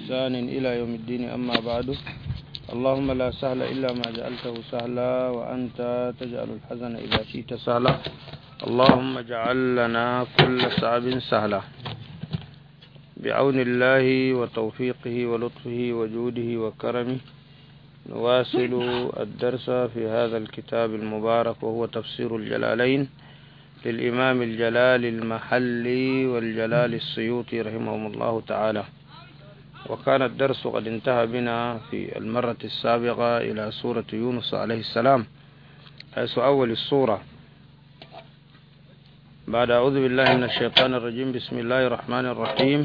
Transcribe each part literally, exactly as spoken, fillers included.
بإحسان إلى يوم الدين. أما بعد، اللهم لا سهل إلا ما جعلته سهلا وأنت تجعل الحزن إذا شئت سهلا. اللهم اجعل لنا كل صعب سهلا بعون الله وتوفيقه ولطفه وجوده وكرمه. نواصل الدرس في هذا الكتاب المبارك وهو تفسير الجلالين للإمام الجلال المحلي والجلال السيوطي رحمهم الله تعالى. وكان الدرس قد انتهى بنا في المرة السابقة إلى سورة يونس عليه السلام، حيث أول السورة بعد أعوذ بالله من الشيطان الرجيم. بسم الله الرحمن الرحيم.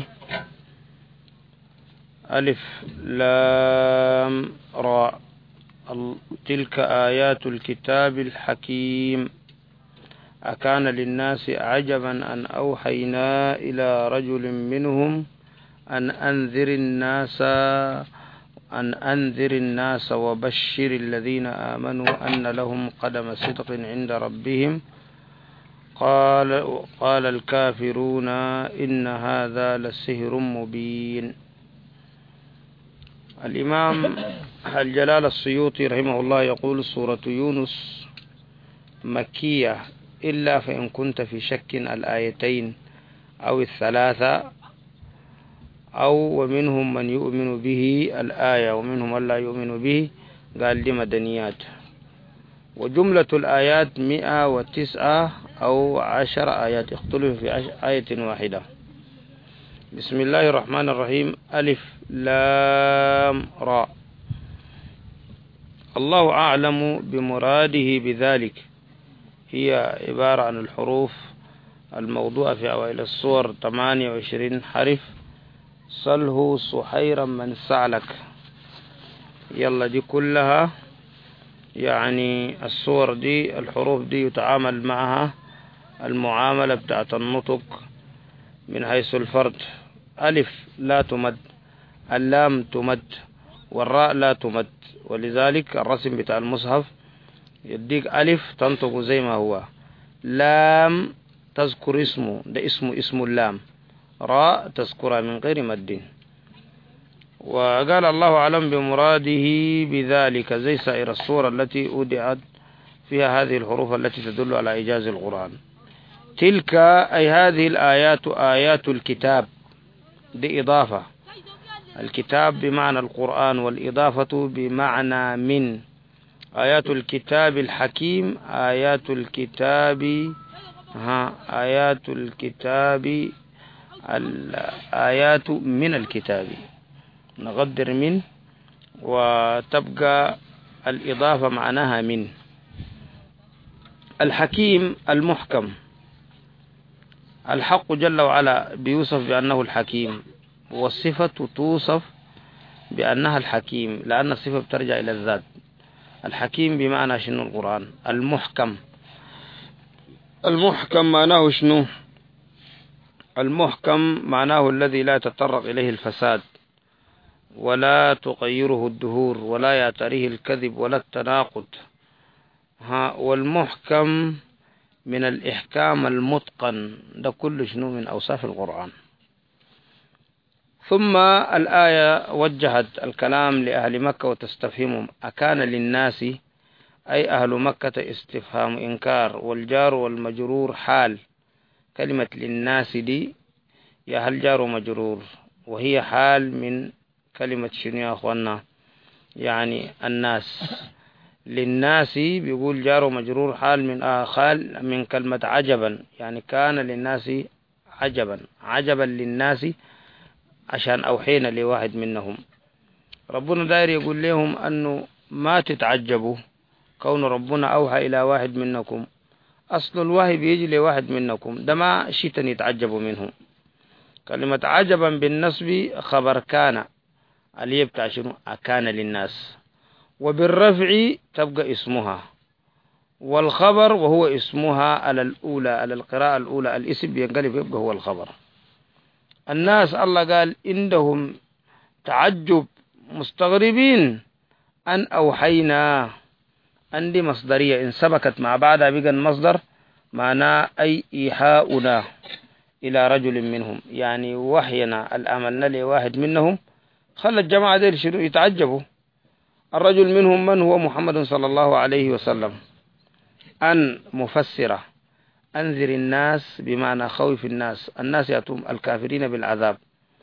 ألف لام را، تلك آيات الكتاب الحكيم. أكان للناس عجبا أن أوحينا إلى رجل منهم أن أنذر الناس أن أنذر الناس وبشر الذين آمنوا أن لهم قدم صدق عند ربهم. قال قال الكافرون إن هذا لسحر مبين. الإمام الجلال السيوطي رحمه الله يقول: سورة يونس مكية إلا فإن كنت في شك الآيتين أو الثلاثة، أو ومنهم من يؤمن به الآية ومنهم من لا يؤمن به. قال لي مدنيات، وجملة الآيات مئة وتسعة أو عشر آيات، اختلف في آية واحدة. بسم الله الرحمن الرحيم. ألف لام را. الله أعلم بمراده بذلك. هي عبارة عن الحروف الموضوعة في أوائل السور، ثمانية وعشرين حرف. صله صحيرا من سعلك. يلا دي كلها يعني الصور دي، الحروف دي يتعامل معها المعاملة بتاعت النطق من حيث الفرد. ألف لا تمد، اللام تمد، والراء لا تمد، ولذلك الرسم بتاع المصحف يديك ألف تنطق زي ما هو، لام تذكر اسمه، ده اسمه اسم اللام، راء تذكرها من غير مد. وقال الله أعلم بمراده بذلك، زي سائر الصور التي أودعت فيها هذه الحروف التي تدل على إيجاز القرآن. تلك أي هذه الآيات آيات الكتاب، دي إضافة. الكتاب بمعنى القرآن، والإضافة بمعنى من. آيات الكتاب الحكيم، آيات الكتاب ها آيات الكتاب الآيات من الكتاب، نقدر من، وتبقى الإضافة معناها من. الحكيم المحكم. الحق جل وعلا بيوصف بأنه الحكيم، والصفة توصف بأنها الحكيم، لأن الصفة بترجع إلى الذات. الحكيم بمعنى شنو؟ القرآن. المحكم، المحكم معناه شنو؟ المحكم معناه الذي لا يتطرق إليه الفساد، ولا تغيره الدهور، ولا يعتريه الكذب ولا التناقض. ها والمحكم من الإحكام المتقن، ده كل شنو من أوصاف القرآن. ثم الآية وجهت الكلام لأهل مكة وتستفهمهم. أكان للناس أي أهل مكة استفهام إنكار، والجار والمجرور حال. كلمة للناس دي يا هل جار ومجرور، وهي حال من كلمة شنو يا أخوانا؟ يعني الناس. للناس بيقول جار ومجرور حال من آخال من كلمة عجبا، يعني كان للناس عجبا، عجبا للناس عشان أوحينا لواحد منهم. ربنا داير يقول لهم أنه ما تتعجبوا كون ربنا أوحى إلى واحد منكم. أصل الوحي بيجي لواحد منكم، ده ما شيء يتعجبوا منه. كلمة عجبا بالنصب خبر كان، اللي بتاع شنو؟ أكان للناس. وبالرفع تبقى اسمها، والخبر وهو اسمها على الأولى، على القراءة الأولى الاسم بينقلب يبقى هو الخبر. الناس الله قال عندهم تعجب، مستغربين أن أوحينا. عندي مصدرية إن سبكت مع بعضها بقى المصدر معناه أي إيحاؤنا إلى رجل منهم، يعني وحينا الأملنا لواحد منهم خلى الجماعة ديل شنو يتعجبوا. الرجل منهم من هو محمد صلى الله عليه وسلم، أن مفسرة أنذر الناس بمعنى خوف الناس، الناس يأتون الكافرين بالعذاب.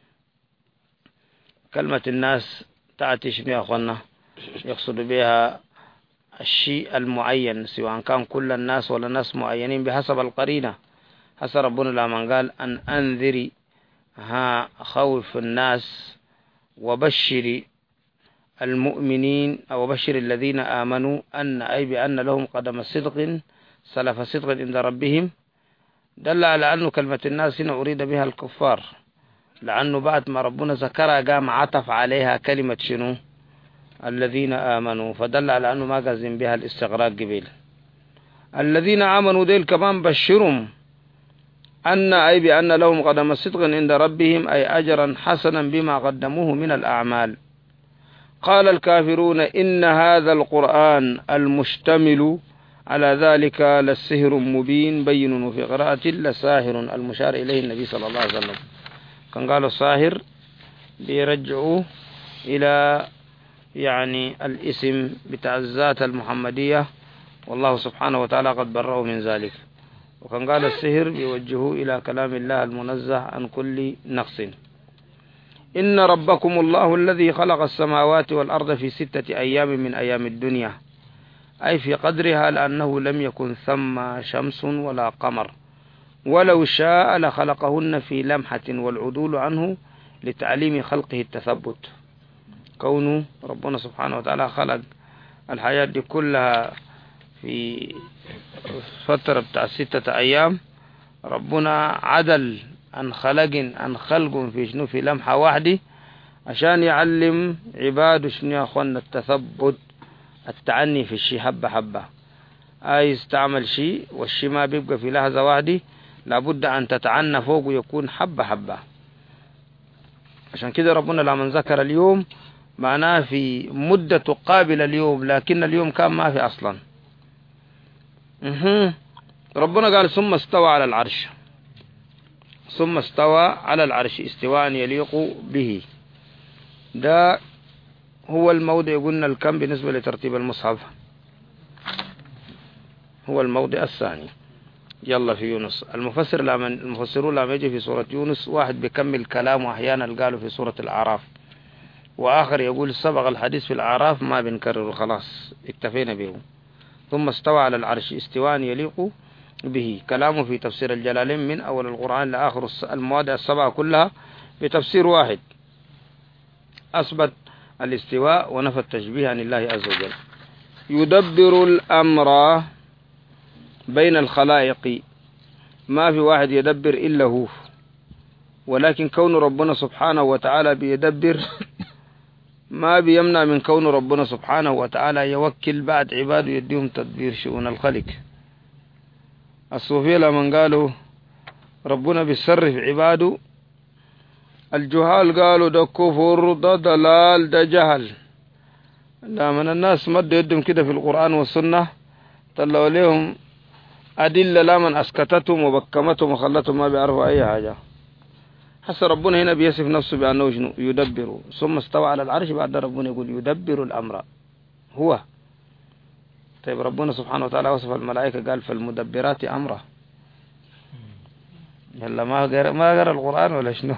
كلمة الناس تأتي شنو يا أخوانا؟ يقصد بها الشيء المعين، سواء كان كل الناس ولا ناس معينين بحسب القرينة. حسب ربنا لما قال أن أنذري ها خوف الناس وبشر المؤمنين أو بشر الذين آمنوا أن أي بأن لهم قدم صدق سلف صدق عند ربهم، دل على أنه كلمة الناس هنا أريد بها الكفار، لأنه بعد ما ربنا ذكرها قام عطف عليها كلمة شنو؟ الذين آمنوا، فدل على أنه ما قازم بها الاستغراق قبيل. الذين آمنوا ديل كمان بشرهم أن أي بأن لهم قدم صدق عند ربهم، أي أجرا حسنا بما قدموه من الأعمال. قال الكافرون إن هذا القرآن المشتمل على ذلك لسحر مبين بين، وفي قراءة لساحر المشار إليه النبي صلى الله عليه وسلم. كان قالوا الساحر بيرجعوه إلى يعني الاسم بتاع الذات المحمدية، والله سبحانه وتعالى قد برأه من ذلك. وكان قال السحر بيوجهوه إلى كلام الله المنزه عن كل نقص. إن ربكم الله الذي خلق السماوات والأرض في ستة أيام من أيام الدنيا، أي في قدرها، لأنه لم يكن ثم شمس ولا قمر، ولو شاء لخلقهن في لمحة، والعدول عنه لتعليم خلقه التثبت. كونه ربنا سبحانه وتعالى خلق الحياة دي كلها في فترة بتاع ستة أيام، ربنا عدل عن خلق عن خلق في شنو في لمحة واحدة، عشان يعلم عباده شنو يا أخوانا التثبت، التعني في الشيء حبة حبة. أي يستعمل شيء والشيء ما بيبقى في لحظة واحدة، لابد أن تتعنى فوق ويكون حبة حبة. عشان كده ربنا لما ذكر اليوم معناه في مدة تقابل اليوم، لكن اليوم كان ما في أصلا. ربنا قال ثم استوى على العرش، ثم استوى على العرش استواء يليق به. ده هو الموضع قلنا الكم بالنسبة لترتيب المصحف، هو الموضع الثاني. يلا في يونس المفسر لما المفسرون لما يجي في سورة يونس واحد بيكمل كلامه، أحيانا قالوا في سورة الأعراف، وآخر يقول سبق الحديث في الأعراف ما بنكرره خلاص اكتفينا به. ثم استوى على العرش استواء يليق به، كلامه في تفسير الجلالين من أول القرآن لآخر المواضع السبعة كلها بتفسير واحد، أثبت الاستواء ونفى التشبيه عن الله عز وجل. يدبر الأمر بين الخلائق، ما في واحد يدبر إلا هو، ولكن كون ربنا سبحانه وتعالى بيدبر ما بيمنع من كون ربنا سبحانه وتعالى يوكل بعد عباده يديهم تدبير شؤون الخلق. الصوفية لمن قالوا ربنا بيصرف عباده، الجهال قالوا ده كفر ده ضلال ده جهل. لمن الناس مد يدهم كده في القرآن والسنة طلعوا لهم أدلة لا من أسكتتهم وبكمتهم وخلتهم ما بيعرفوا أي حاجة. حس ربنا هنا بيصف نفسه بأنه شنو يدبر، ثم استوى على العرش، بعد ربنا يقول يدبر الأمر هو. طيب ربنا سبحانه وتعالى وصف الملائكة قال فالمدبرات أمره. يلا ما قرأ ما قرأ القرآن ولا شنو؟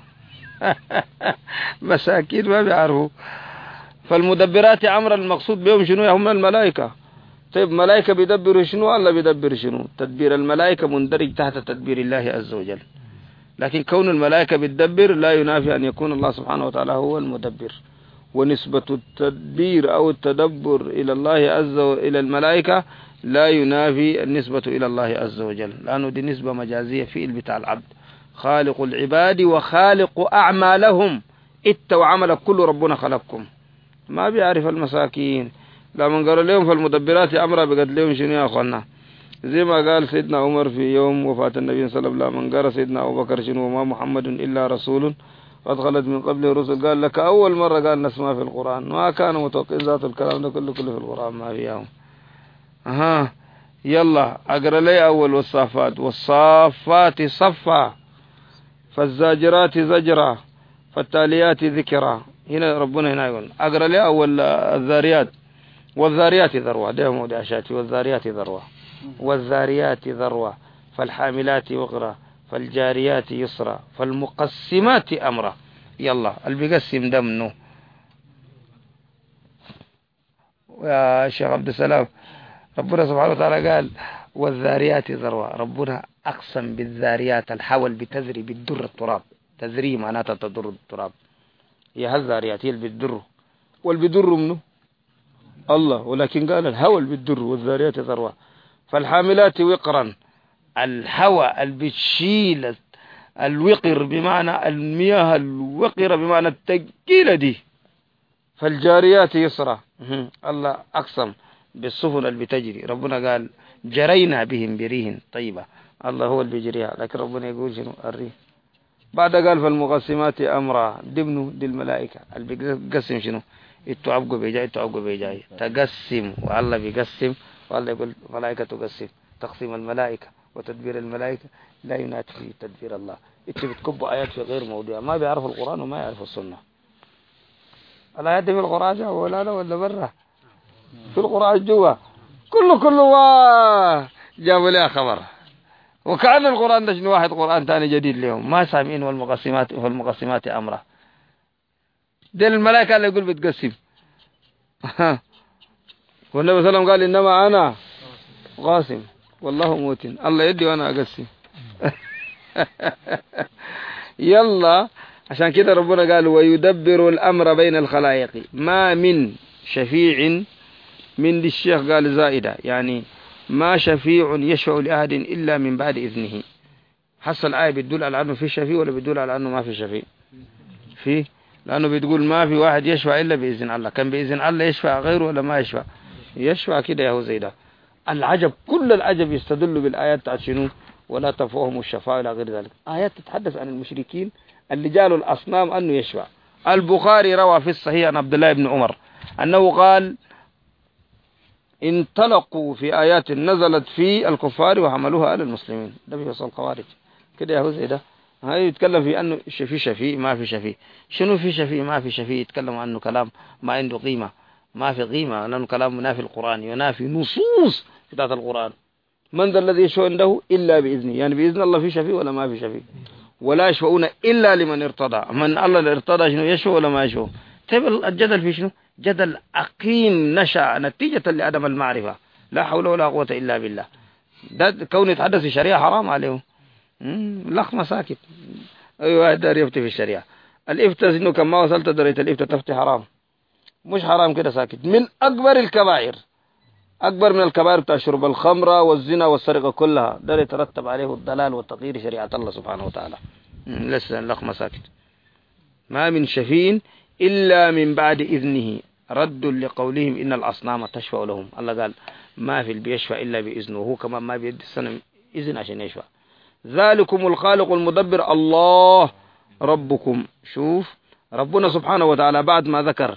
مساكين ما بيعرفوا. فالمدبرات أمر المقصود بهم شنو؟ هم الملائكة. طيب ملائكة بيدبروا شنو؟ الله بيدبر شنو؟ تدبير الملائكة مندرج تحت تدبير الله عز وجل، لكن كون الملائكة بتدبر لا ينافي أن يكون الله سبحانه وتعالى هو المدبر. ونسبة التدبير أو التدبر إلى الله عز وجل إلى الملائكة لا ينافي النسبة إلى الله عز وجل، لأنه دي نسبة مجازية في بتاع العبد. خالق العباد وخالق أعمالهم، إت وعمل كل ربنا خلقكم. ما بيعرف المساكين لما قالوا لهم فالمدبرات أمرا بقد لهم شنو يا أخوانا؟ زي ما قال سيدنا عمر في يوم وفاة النبي صلى الله عليه وسلم، من قال سيدنا أبو بكر شنو وما محمد إلا رسول قد خلت من قبله الرسل، قال لك أول مرة قال نسمع في القرآن، ما كانوا متوقعين ذات الكلام ده كله كله في القرآن ما فيهم. أها يلا أقرأ لي أول والصافات، والصافات صفا، فالزاجرات زجرا، فالتاليات ذكرا، هنا ربنا هنا يقول أقرأ لي أول الذاريات والذاريات ذروة، ده موضع شاتي والذاريات ذروة والذاريات ذروة فالحاملات وقرا فالجاريات يسرا فالمقسمات أمرا. يلا اللي بيقسم دمنه يا شيخ عبد السلام. ربنا سبحانه وتعالى قال والذاريات ذروة، ربنا أقسم بالذاريات الحول بتذري بالدر التراب، تذري معناتها تضر التراب، هي هالذاريات هي اللي بتدر، والبدر منه الله، ولكن قال الهوى بالدر والذاريات ذروة فالحاملات وقرا، الهوى البتشيل الوقر بمعنى المياه الوقرة بمعنى التقيلة دي، فالجاريات يسرى الله أقسم بالسفن اللي بتجري، ربنا قال جرينا بهم بريح طيبة، الله هو اللي بيجريها، لكن ربنا يقول شنو الريح. بعد قال فالمقسمات أمرا، دمنه دي الملائكة اللي بيقسم شنو اتعبقوا بيجاي اتعبقوا بيجاي تقسم، والله بيقسم، والله يقول ملائكة تقسم، تقسيم الملائكة وتدبير الملائكة لا ينافي تدبير الله. انت بتكبوا آيات في غير موضوع، ما بيعرفوا القرآن وما يعرفوا السنة. الآيات في القرآن جوا ولا لا ولا برا؟ في القرآن جوا كله كله واه جابوا لها خبر، وكأن القرآن ده شنو واحد قرآن ثاني جديد لهم ما سامعين. والمقسمات والمقسمات أمره، دي الملائكة اللي يقول بتقسم. والنبي صلى الله عليه وسلم قال إنما أنا قاسم والله موتن، الله يدي وأنا أقسم. يلا عشان كده ربنا قال ويدبر الأمر بين الخلائق، ما من شفيع من دي الشيخ قال زائدة، يعني ما شفيع يشفع لأحد إلا من بعد إذنه. حصل الآية بتدل على أنه في شفيع ولا بتدل على أنه ما في شفيع؟ في، لأنه بتقول ما في واحد يشفع إلا بإذن الله، كان بإذن الله يشفع غيره ولا ما يشفع؟ يشفع كده يا هو زي ده. العجب كل العجب يستدل بالآيات بتاعت شنو ولا تنفعهم الشفاعة إلى غير ذلك، آيات تتحدث عن المشركين اللي جالوا الأصنام أنه يشفع. البخاري روى في الصحيح عن عبد الله بن عمر أنه قال انطلقوا في آيات نزلت في الكفار وحملوها على المسلمين. ده بيوصل الخوارج كده يا هو زي ده. هاي يتكلم في أنه في شفيع ما في شفيع، شنو في شفيع ما في شفيع؟ يتكلم عنه كلام ما عنده قيمة، ما في قيمة، لأنه كلام منافي القرآن، ينافي نصوص بتاعت القرآن. من ذا الذي يشفع عنده إلا بإذنه، يعني بإذن الله في شفيع ولا ما في شفيع؟ ولا يشفعون إلا لمن ارتضى، من الله اللي ارتضى شنو يشفع ولا ما يشفع؟ طيب الجدل في شنو؟ جدل عقيم نشأ نتيجة لعدم المعرفة، لا حول ولا قوة إلا بالله. ده كون يتحدث في الشريعة حرام عليه، لخمة ساكت. أيوة واحد دار يفتي في الشريعة، الإفتاء إنه كما وصلت درجة الإفتاء تفتي حرام، مش حرام كده ساكت، من أكبر الكبائر، أكبر من الكبائر بتاع شرب الخمر والزنا والسرقة كلها، ده يترتب عليه الضلال والتغيير شريعة الله سبحانه وتعالى. لسه لخمة ساكت. ما من شفين إلا من بعد إذنه، رد لقولهم إن الأصنام تشفع لهم. الله قال ما في اللي بيشفع إلا بإذنه، هو كمان ما بيدي السنة إذن عشان يشفع. ذلكم الخالق المدبر الله ربكم. شوف ربنا سبحانه وتعالى بعد ما ذكر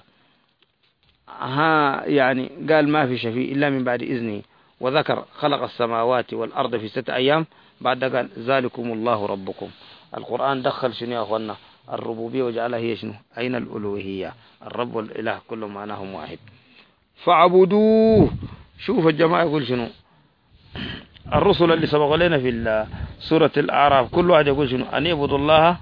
ها يعني قال ما في شفيع إلا من بعد إذنه، وذكر خلق السماوات والأرض في ستة أيام، بعد قال ذلكم الله ربكم. القرآن دخل شنو يا أخوانا؟ الربوبية وجعلها هي شنو؟ أين الألوهية؟ الرب والإله كل معناهم واحد، فاعبدوه. شوف الجماعة يقول شنو؟ الرسل اللي سبقوا لنا في سورة الأعراف كل واحد يقول شنو؟ أن يعبدوا الله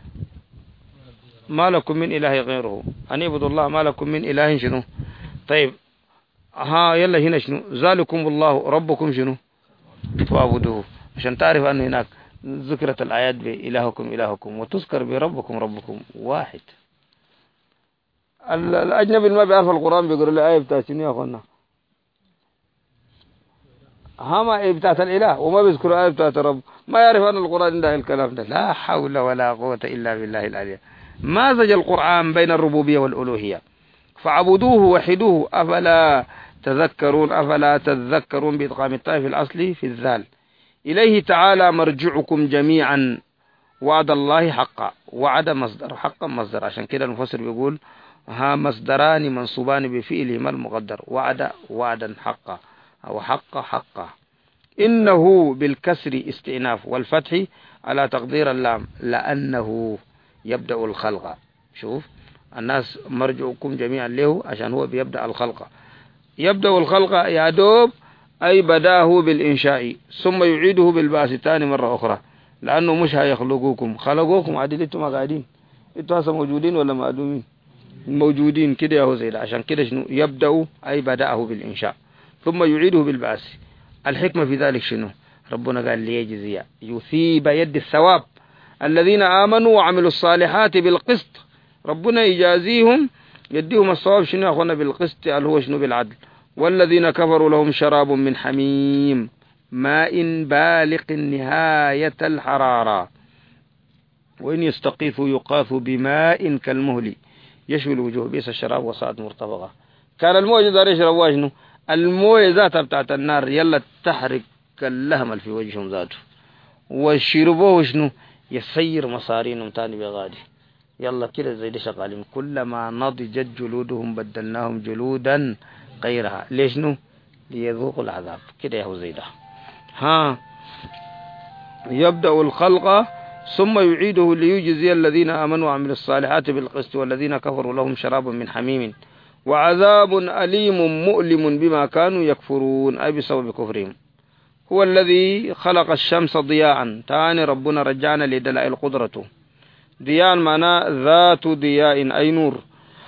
ما لكم من إله غيره، أن يعبدوا الله ما لكم من إله شنو؟ طيب ها يلا هنا شنو؟ ذلكم الله ربكم شنو؟ فاعبدوه، عشان تعرف أن هناك ذكرت الآيات بإلهكم إلهكم وتذكر بربكم ربكم واحد. الأجنبي اللي ما بيعرف القرآن بيقول له آية بتاعت شنو يا أخوانا؟ هما بتاعت الإله وما بيذكروا آية بتاعت الرب، ما يعرف أن القرآن ده الكلام ده. لا حول ولا قوة إلا بالله العلي. مازج القرآن بين الربوبية والألوهية، فاعبدوه وحدوه أفلا تذكرون، أفلا تذكرون بإدغام الطاء في الأصل في الذال. إليه تعالى مرجعكم جميعا، وعد الله حقا، وعد مصدر حقا مصدر، عشان كده المفسر بيقول ها مصدران منصوبان بفعلهما المقدر، وعد وعدا حقا أو حق حقا. إنه بالكسر استئناف والفتح على تقدير اللام لأنه يبدأ الخلق. شوف الناس مرجعكم جميعا له عشان هو بيبدأ الخلق. يبدأ الخلق يا دوب أي بداه بالإنشاء ثم يعيده بالبعث تاني مرة أخرى، لأنه مش هيخلقوكم، خلقوكم عادي انتم قاعدين، انتوا هسه موجودين ولا معدومين؟ موجودين كده يا هو زي ده. عشان كده شنو يبدأ أي بدأه بالإنشاء ثم يعيده بالبعث. الحكمة في ذلك شنو؟ ربنا قال ليجزي يثيب يد الثواب الذين آمنوا وعملوا الصالحات بالقسط. ربنا يجازيهم يديهم الثواب شنو يا أخوانا؟ بالقسط، اللي هو شنو؟ بالعدل. والذين كفروا لهم شراب من حميم ماء بالغ نهاية الحرارة وإن يستقيثوا يقاثوا بماء كالمهل يشوي الوجوه بئس الشراب وساءت مرتفقة. كان المويه دار يشربوا شنو؟ المويه ذاتها بتاعت النار يلا تحرق اللهم اللي في وجههم ذاته، والشربوه شنو؟ يسير مصارينهم تاني بغادي. يلا كده زي دي شغالين. كلما نضجت جلودهم بدلناهم جلودا غيرها. ليش شنو؟ ليذوقوا العذاب. كده يا هو زي ده. ها يبدأ الخلق ثم يعيده ليجزي الذين آمنوا وعملوا الصالحات بالقسط والذين كفروا لهم شراب من حميم وعذاب أليم مؤلم بما كانوا يكفرون، أي بسبب كفرهم. هو الذي خلق الشمس ضياء. تاني ربنا رجعنا لدلائل قدرته. ضياء معناه ذات ضياء أي نور.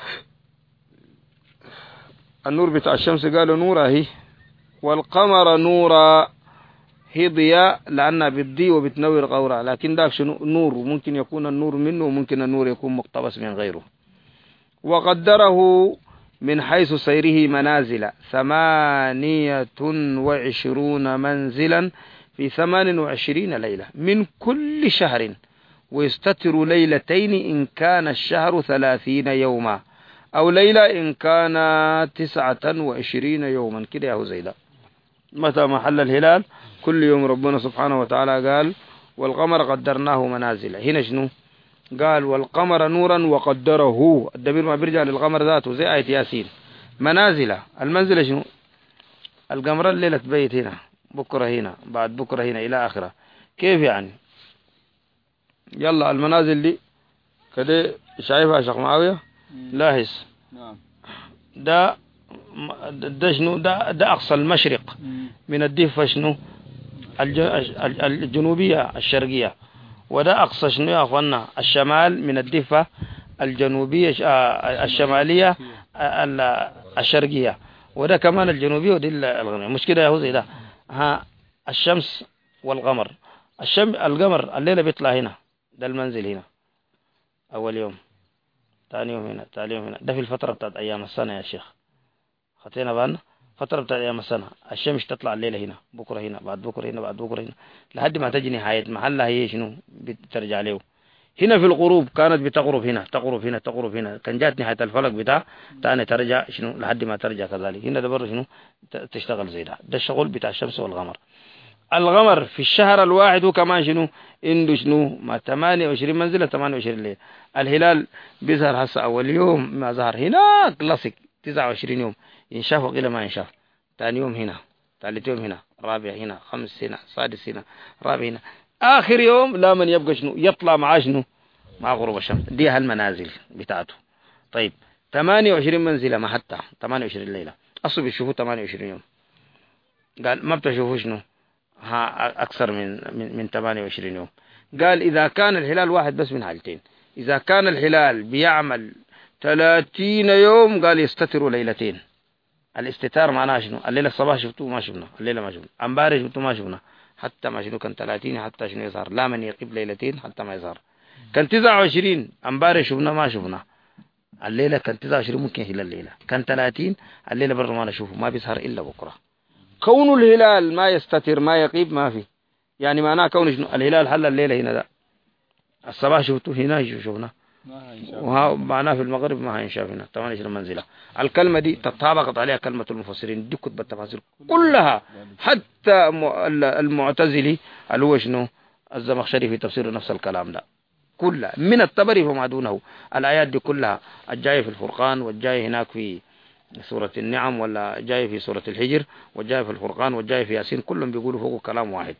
النور بتاع الشمس قالوا نورا هي، والقمر نورا هي ضياء لأنها بتضيء وبتنور غورة، لكن ذاك شنو؟ نور. ممكن يكون النور منه وممكن النور يكون مقتبس من غيره. وقدره من حيث سيره منازل ثمانية وعشرون منزلا في ثمان وعشرين ليلة من كل شهر، ويستتر ليلتين إن كان الشهر ثلاثين يوما، أو ليلة إن كان تسعة وعشرين يوما. كده يا هو زيدا. متى محل الهلال؟ كل يوم. ربنا سبحانه وتعالى قال والقمر قدرناه منازل. هنا شنو قال؟ والقمر نورا وقدره. الدبير ما بيرجع للقمر ذاته زي آية ياسين. منازل، المنزل شنو؟ القمر الليلة تبيت هنا، بكرة هنا، بعد بكرة هنا، إلى آخره. كيف يعني؟ يلا المنازل دي كده شايفها شيخ معاوية؟ لاحظ ده ده شنو؟ ده ده أقصى المشرق من الضفة شنو؟ الجنوبية الشرقية. وده أقصى شنو يا أخوانا؟ الشمال من الضفة الجنوبية الشمالية الشرقية. وده كمان الجنوبية ودي الغربية. مش كده يا هو زي ده. ها الشمس والقمر. الشم القمر الليلة بيطلع هنا، ده المنزل هنا أول يوم، ثاني يوم هنا، ثالث يوم هنا. ده في الفترة بتاعت أيام السنة يا شيخ. خطينا بالنا فترة بتاعت أيام السنة. الشمس تطلع الليلة هنا، بكرة هنا، بعد بكرة هنا، بعد بكرة هنا، لحد ما تجي نهاية محلها هي شنو؟ بترجع له. هنا في الغروب كانت بتغرب هنا، تغرب هنا، تغرب هنا، كان جات نهاية الفلك بتاع تاني ترجع شنو؟ لحد ما ترجع كذلك. هنا ده برضه شنو؟ تشتغل زي ده. ده الشغل بتاع الشمس والقمر. القمر في الشهر الواحد وكمان شنو؟ عنده شنو؟ ما ثمانية وعشرين منزلة، ثمانية وعشرين ليلة. الهلال بيظهر هسه أول يوم ما ظهر هناك كلاسيك تسعة وعشرين يوم، ينشاف وقيل ما ينشاف. ثاني يوم هنا، ثالث يوم هنا، رابع هنا، خمس هنا، سادس هنا، رابع هنا، آخر يوم لا من يبقى شنو؟ يطلع معاه شنو؟ مع غروب الشمس. دي هالمنازل بتاعته. طيب ثمانية وعشرين منزلة ما حتى ثمانية وعشرين ليلة أصلا بيشوفوا ثمانية وعشرين يوم. قال ما بتشوفوا شنو؟ ها أكثر من من من ثمانية وعشرين يوم. قال إذا كان الهلال واحد بس من حالتين. إذا كان الهلال بيعمل ثلاثين يوم قال يستتروا ليلتين. الاستتار معناه شنو؟ الليلة الصباح شفتوه ما شفنا، الليلة ما شفنا، امبارح شفتوه ما شفنا، حتى ما شنو كان ثلاثين حتى شنو يظهر، لا من يقيب ليلتين حتى ما يظهر. كان تسعة وعشرين امبارح شفنا ما شفنا، الليلة كان تسعة وعشرين ممكن هلال الليلة، كان ثلاثين الليلة برضه ما نشوفه، ما بيظهر إلا بكرة. كون الهلال ما يستتر ما يقيب ما في، يعني معناه كون شنو؟ الهلال حل الليلة هنا ده، الصباح شفتوه هنا شفنا، وها معناه في المغرب ما هينشاف هنا ثمانية وعشرين منزلة. الكلمة دي تطابقت عليها كلمة المفسرين دي كتب التفاسير كلها، حتى المعتزلي اللي هو شنو الزمخشري في تفسير نفس الكلام ده كلها من الطبري فما دونه. الآيات دي كلها الجاية في الفرقان والجاية هناك في سورة النعم ولا جاية في سورة الحجر والجاية في الفرقان والجاية في ياسين كلهم بيقولوا فوق كلام واحد.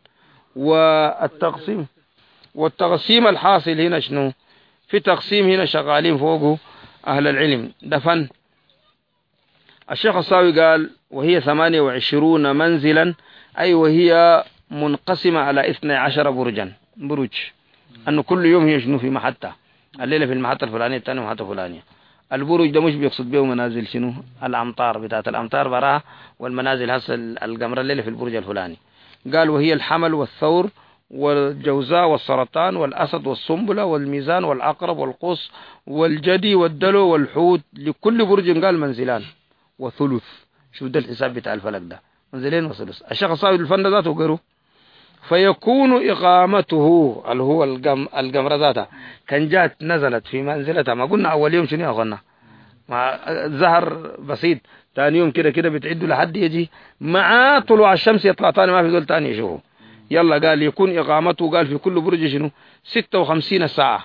والتقسيم والتقسيم الحاصل هنا شنو؟ في تقسيم هنا شغالين فوقه أهل العلم دفن. الشيخ الصاوي قال وهي ثمانية وعشرون منزلا، أي وهي منقسمة على اثني عشر برجا، برج، أنه كل يوم هي شنو في محطة، الليلة في المحطة الفلانية، الثانية محطة فلانية. البرج ده مش بيقصد به منازل شنو، الأمطار بتاعت الأمطار براها، والمنازل هسه القمر الليلة في البرج الفلاني. قال وهي الحمل والثور والجوزاء والسرطان والأسد والسنبلة والميزان والعقرب والقوس والجدي والدلو والحوت، لكل برج قال منزلان وثلث. شوف ده الحساب بتاع الفلك ده، منزلين وثلث. الشيخ صاحب الفن ذاته قروا فيكون إقامته اللي هو القم القمر ذاتها كان جات نزلت في منزلتها، ما قلنا أول يوم شنو يا أخوانا، مع زهر بسيط، ثاني يوم كده كده بتعدوا لحد يجي مع طلوع الشمس يطلع ثاني، ما في دول ثاني يشوفوا. يلا قال يكون إقامته قال في كل برج شنو ستة وخمسين ساعة،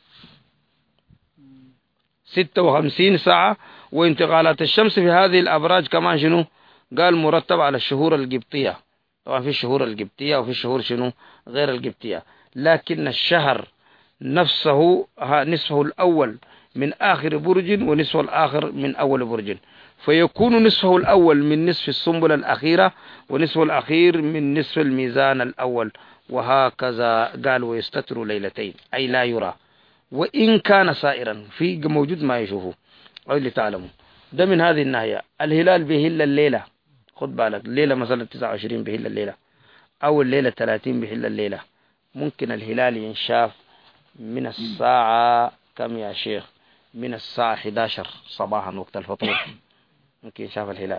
ستة وخمسين ساعة. وانتقالات الشمس في هذه الأبراج كمان شنو قال مرتب على الشهور القبطية. طبعا في الشهور القبطية وفي الشهور شنو غير القبطية، لكن الشهر نفسه نصفه الأول من آخر برج ونصفه الآخر من أول برج، فيكون نصفه الأول من نصف السنبلة الأخيرة ونصفه الأخير من نصف الميزان الأول، وهكذا قال ويستتر ليلتين، أي لا يرى وإن كان سائرا في موجود ما يشوفه. أو اللي تعلموا ده من هذه الناحية. الهلال بيهل الليلة، خد بالك الليلة مثلا تسعة وعشرين بيهل الليلة، أو الليلة ثلاثين بيهل الليلة. ممكن الهلال ينشاف من الساعة كم يا شيخ، من الساعة إحدى عشرة صباحا وقت الفطور ممكن ينشاف الهلال،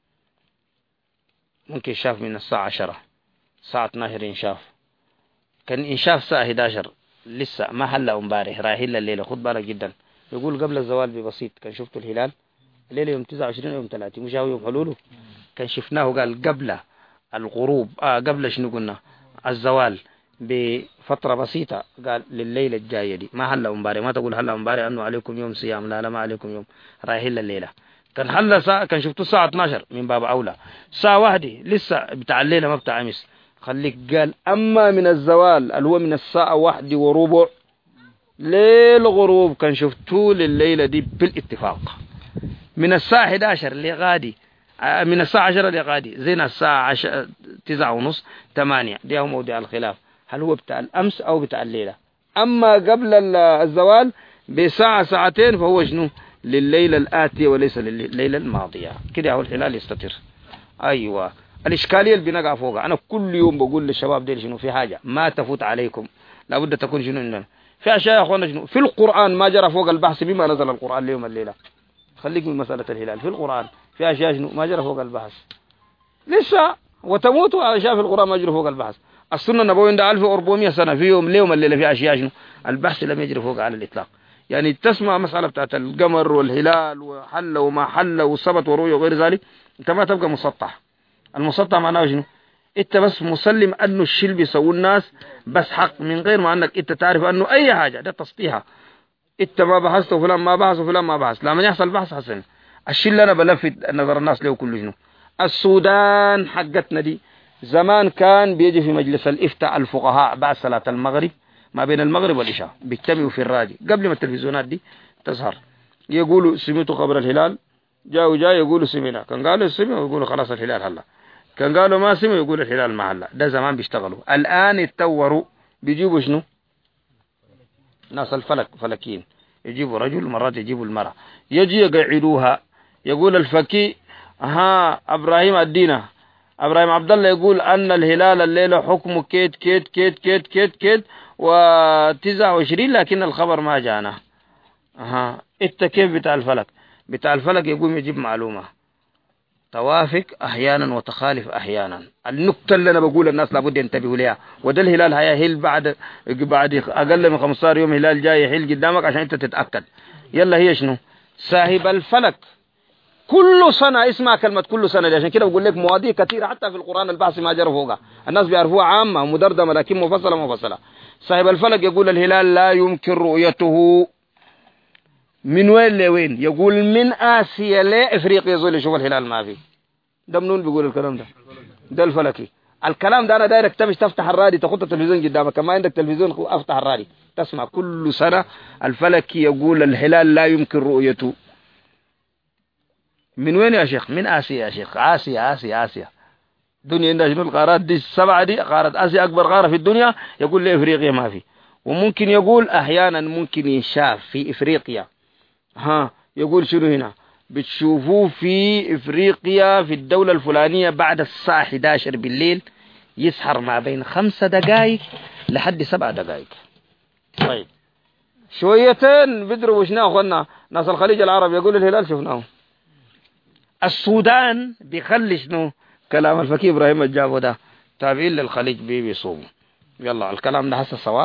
ممكن ينشاف من الساعة عشرة، الساعة اثني عشر ينشاف. كان ينشاف الساعة إحدى عشرة لسه ما هلا امبارح رايحين الليلة، خد بالك جدا. يقول قبل الزوال ببسيط كان شفت الهلال الليلة يوم تسعة وعشرين يوم ثلاثين، مش هو يوم حلوله، كان شفناه قال قبل الغروب آه قبل شنو قلنا الزوال بفترة بسيطة، قال لليلة الجاية دي ما هلا امبارح، ما تقول هلا امبارح انه عليكم يوم صيام، لا لا ما عليكم يوم، رايحين الليلة. كان هلا ساعة كان شفته الساعة اثني عشر من باب أولى، ساعة واحدة لسه بتاع الليلة ما بتاع أمس. خليك قال أما من الزوال اللي هو من الساعة واحدة وربع ليل غروب كان شفتوه لليلة دي بالاتفاق. من الساعة إحدى عشر اللي غادي، من الساعة عشرة اللي غادي زين الساعة عشرة تسعة ونص ثمانية، دي هو موضوع الخلاف، هل هو بتاع الأمس أو بتاع الليلة. أما قبل الزوال بساعة ساعتين فهو شنو لليلة الآتية وليس لليلة الماضية، كده هو الهلال يستتر. أيوة الإشكالية اللي بنقع فوقها، أنا كل يوم بقول للشباب ديل شنو في حاجة ما تفوت عليكم لابد تكون شنو إننا في أشياء يا أخوانا شنو في القرآن ما جرى فوق البحث بما نزل القرآن اليوم الليلة. خليك من مسألة الهلال، في القرآن في أشياء شنو ما جرى فوق البحث لسه، وتموتوا على أشياء في القرآن ما جرى فوق البحث. السنة النبوية ده ألف وأربعمائة سنة في يوم اليوم الليلة في أشياء شنو البحث لم يجري فوق على الإطلاق. يعني تسمع مسألة بتاعت القمر والهلال وحل وما حل وثبت ورؤية وغير ذلك، أنت ما تبقى مسطح. المسطح معناه شنو؟ أنت بس مسلم أنه الشيء اللي بيسووا الناس بس حق، من غير ما أنك أنت تعرف أنه أي حاجة ده تسطيحة. أنت ما بحثت وفلان ما بحث وفلان ما بحث، لما يحصل بحث حسن. الشيء اللي أنا بلفت نظر الناس له كله شنو؟ السودان حقتنا دي زمان كان بيجي في مجلس الإفتاء الفقهاء بعد صلاة المغرب ما بين المغرب والعشاء بيجتمعوا في الراجي قبل ما التلفزيونات دي تظهر، يقولوا سمعتوا خبر الهلال، جاءوا جاء يقولوا سمعنا، كان قالوا سمعوا يقولوا خلاص الهلال هلا، كان قالوا ما سمعوا يقولوا الهلال ما هلا. ده زمان بيشتغلوا. الآن اتطوروا بيجيبوا شنو ناس الفلك فلكين، يجيبوا رجل مرات يجيبوا المرأة يجي يقعدوها، يقول الفكي ها إبراهيم الدينة إبراهيم عبد الله يقول أن الهلال الليلة حكمه كيت كيت كيت كيت كيت كيت وتسعة وعشرين لكن الخبر ما جانا. ها إنت كيف بتاع الفلك؟ بتاع الفلك يقوم يجيب معلومة توافق أحيانا وتخالف أحيانا. النقطة اللي أنا بقول الناس لابد ينتبهوا لها، وده الهلال هيهل بعد بعد أقل من خمسة عشر يوم هلال جاي يحل قدامك عشان أنت تتأكد. يلا هي شنو صاحب الفلك كل سنة، اسمع كلمة كل سنة دي عشان كده بقول لك مواضيع كثيرة حتى في القرآن البحث ما جرى فوقها، الناس بيعرفوها عامة ومدردمة لكن مفصلة مفصلة. صاحب الفلك يقول الهلال لا يمكن رؤيته من وين لوين، يقول من آسيا لأفريقيا يقول يشوف الهلال ما في. ده منون بيقول الكلام ده؟ ده الفلكي. الكلام ده أنا دايرك تمش تفتح الرادي تخط التلفزيون قدامك، ما عندك تلفزيون افتح الرادي تسمع كل سنة الفلكي يقول الهلال لا يمكن رؤيته. من وين يا شيخ؟ من آسيا يا شيخ. آسيا آسيا آسيا الدنيا عندها شنو؟ القارات دي السبعة دي، قارة آسيا أكبر قارة في الدنيا، يقول لي إفريقيا ما في. وممكن يقول أحيانا ممكن ينشاف في إفريقيا. ها يقول شنو هنا؟ بتشوفوه في إفريقيا في الدولة الفلانية بعد الساعة إحدى عشرة بالليل يسحر ما بين خمسة دقائق لحد سبع دقائق. طيب شويتين بيضربوا شنو أخوانا ناس الخليج العربي يقول الهلال شفناه. السودان بيخلي شنو كلام الفقيه إبراهيم الجابو ده تابعين للخليج بي بيصوموا. يلا الكلام ده حس الصواب،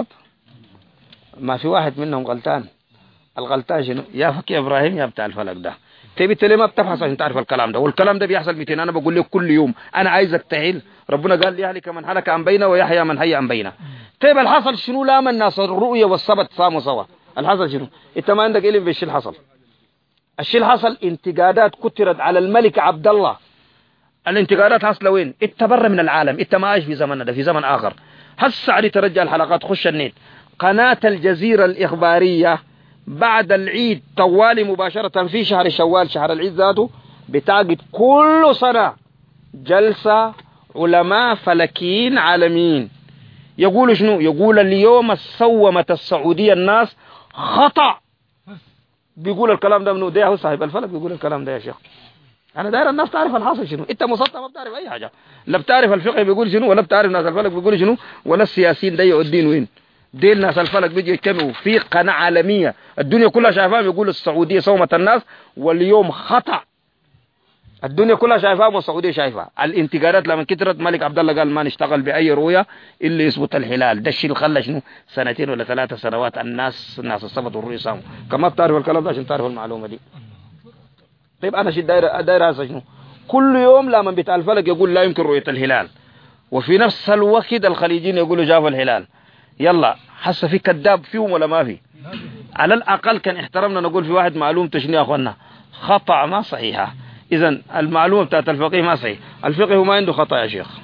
ما في واحد منهم غلطان. الغلطان شنو؟ يا فقيه إبراهيم يا بتاع الفلك ده. تبي تلي ما بتفحص عشان تعرف الكلام ده، والكلام ده بيحصل مئتين. انا بقول لك كل يوم انا عايزك تعيل. ربنا قال لي يهلك من هلك عن بينه ويحيى من حي عن بينه. طيب الحصل شنو؟ لام الناس الرؤيه والصبت صاموا سوا. الحصل شنو؟ انت ما عندك علم بالشيء الحصل. الشيء الحصل انتقادات كترت على الملك عبد الله. الانتقادات حصل وين؟ انت برا من العالم، انت ما عايش في زمننا ده، في زمن اخر. هسه علي ترجع الحلقات، خش النت قناه الجزيره الاخباريه بعد العيد طوالي مباشرة في شهر شوال شهر العيد ذاته بتعقد كل سنة جلسة علماء فلكيين عالميين. يقولوا شنو؟ يقول اليوم صومت السعودية الناس خطأ. بيقول الكلام ده منو؟ ده هو صاحب الفلك بيقول الكلام ده يا شيخ. أنا داير الناس تعرف الحاصل شنو. أنت مسطح ما بتعرف أي حاجة، لا بتعرف الفقه بيقول شنو، ولا بتعرف ناس الفلك بيقول شنو، ولا السياسيين ضيعوا الدين وين. دي الناس الفلك بيجي يجتمعوا في قناة عالمية الدنيا كلها شايفاهم، يقول السعودية صومت الناس واليوم خطأ. الدنيا كلها شايفاهم والسعودية شايفاها. الانتقادات لما كترت ملك عبد الله قال ما نشتغل بأي رؤية إلا يثبت الهلال. ده الشيء اللي خلى شنو سنتين ولا ثلاثة سنوات الناس الناس الصبت والرؤية صاموا. كما بتعرف الكلام ده عشان تعرف المعلومة دي. طيب أنا شيء داير داير هذا شنو؟ كل يوم لما بتاع الفلك يقول لا يمكن رؤية الهلال، وفي نفس الوقت الخليجيين يقولوا جاب الهلال. يلا حس في كذاب فيهم ولا ما في؟ على الأقل كان احترمنا نقول في واحد معلومة تشني يا أخوانا خطأ ما صحيحة. إذن المعلومة بتاعت الفقيه ما صحيح. الفقيه ما عنده خطأ يا شيخ،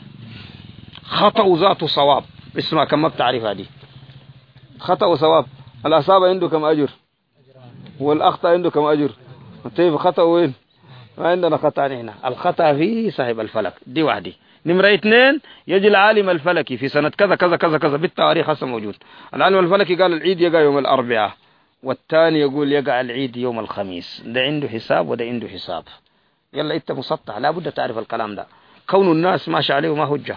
خطأ ذاته صواب. اسمع كم ما بتعرف هذه خطأ وصواب. الأصابة عنده كم أجر والأخطأ عنده كم أجر. طيب خطأ وين؟ ما عندنا خطأ هنا. الخطأ فيه صاحب الفلك دي واحدة. نمرة اثنين يجي العالم الفلكي في سنة كذا كذا كذا كذا بالتاريخ هسه موجود. العالم الفلكي قال العيد يقع يوم الأربعاء، والثاني يقول يقع العيد يوم الخميس. ده عنده حساب وده عنده حساب. يلا انت مسطح لابد تعرف الكلام ده. كون الناس ماشي عليه وما هجة.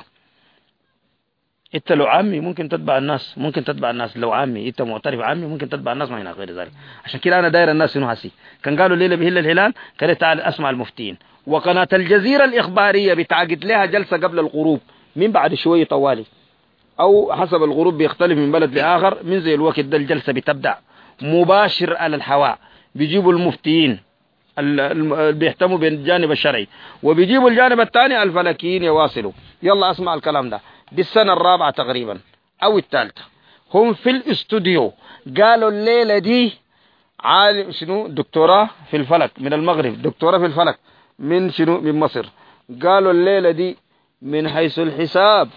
انت لو عامي ممكن تتبع الناس، ممكن تتبع الناس. لو عامي انت معترف عامي ممكن تتبع الناس، ما هنا غير ذلك. عشان كده انا داير الناس انه هسي كان قالوا ليله بهل الهلال كانت تعال اسمع المفتين. وقناة الجزيرة الإخبارية بتعقد لها جلسة قبل الغروب من بعد شوية طوالي، أو حسب الغروب بيختلف من بلد لآخر. من زي الوقت ده الجلسة بتبدأ مباشر على الهواء. بيجيبوا المفتيين اللي بيهتموا بالجانب الشرعي، وبيجيبوا الجانب الثاني الفلكيين يواصلوا. يلا أسمع الكلام ده. دي السنة الرابعة تقريبا أو الثالثة هم في الاستوديو. قالوا الليلة دي عالم شنو دكتوراه في الفلك من المغرب، دكتوراه في الفلك من شنو من مصر. قالوا الليلة دي من حيث الحساب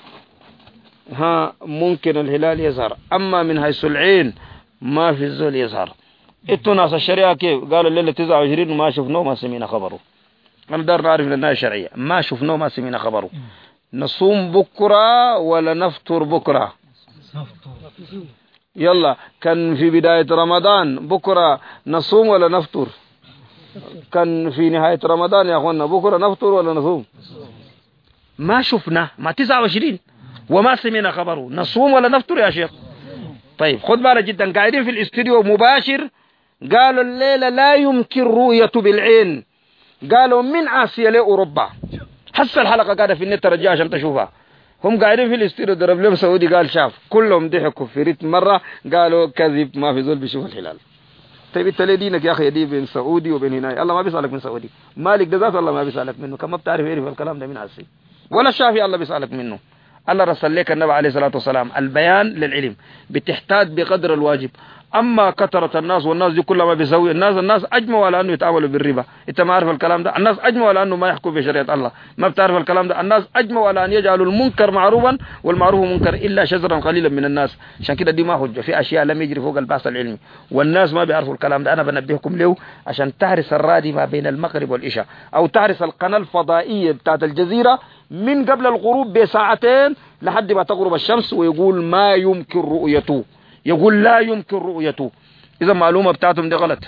ها ممكن الهلال يظهر، أما من حيث العين ما في الزول يظهر. انتوا ناس الشريعة كيف قالوا الليلة تسعة وعشرين وما شفناه ما سمينا خبره. أنا دار نعرف من الناس الشرعية ما شفناه ما سمينا خبره. نصوم بكرة ولا نفطر بكرة؟ يلا كان في بداية رمضان بكرة نصوم ولا نفطر؟ كان في نهاية رمضان يا أخوانا بكرة نفطر ولا نصوم؟ ما شفنا ما تسعة وعشرين وما سمينا خبره. نصوم ولا نفطر يا شيخ؟ طيب خد بالك جدا. قاعدين في الاستوديو مباشر قالوا الليلة لا يمكن رؤية بالعين. قالوا من آسيا لأوروبا. حس الحلقة قاعدة في النت رجاء عشان تشوفها. هم قاعدين في الاستوديو ضرب لهم سعودي قال شاف. كلهم ضحكوا في ريت مرة قالوا كذب ما في زول بيشوف الهلال. طيب انت ليه دينك يا اخي دي بين سعودي وبين هنا؟ الله ما بيسألك من سعودي. مالك ده ذات الله ما بيسألك منه. كما بتعرف يعرف الكلام ده من عسي ولا الشافعي الله بيسألك منه. الله رسل لك النبي عليه الصلاة والسلام البيان للعلم بتحتاج بقدر الواجب. أما كثرة الناس والناس دي كلها ما بيسوي الناس الناس أجمعوا على أنه يتعاملوا بالربا. أنت ما عارف الكلام ده؟ الناس أجمعوا على أنه ما يحكوا بشريعة الله. ما بتعرف الكلام ده؟ الناس أجمعوا على أن يجعلوا المنكر معروفا والمعروف منكر إلا شذرا قليلا من الناس. عشان كده دي ما حجة في أشياء لم يجري فوق البحث العلمي والناس ما بيعرفوا الكلام ده. أنا بنبهكم له عشان تعرف الرادي ما بين المغرب والعشاء، أو تعرف القناة الفضائية بتاعت الجزيرة من قبل الغروب بساعتين لحد ما تغرب الشمس، ويقول ما يمكن رؤيته، يقول لا يمكن رؤيته. إذا معلومة بتاعتهم دي غلط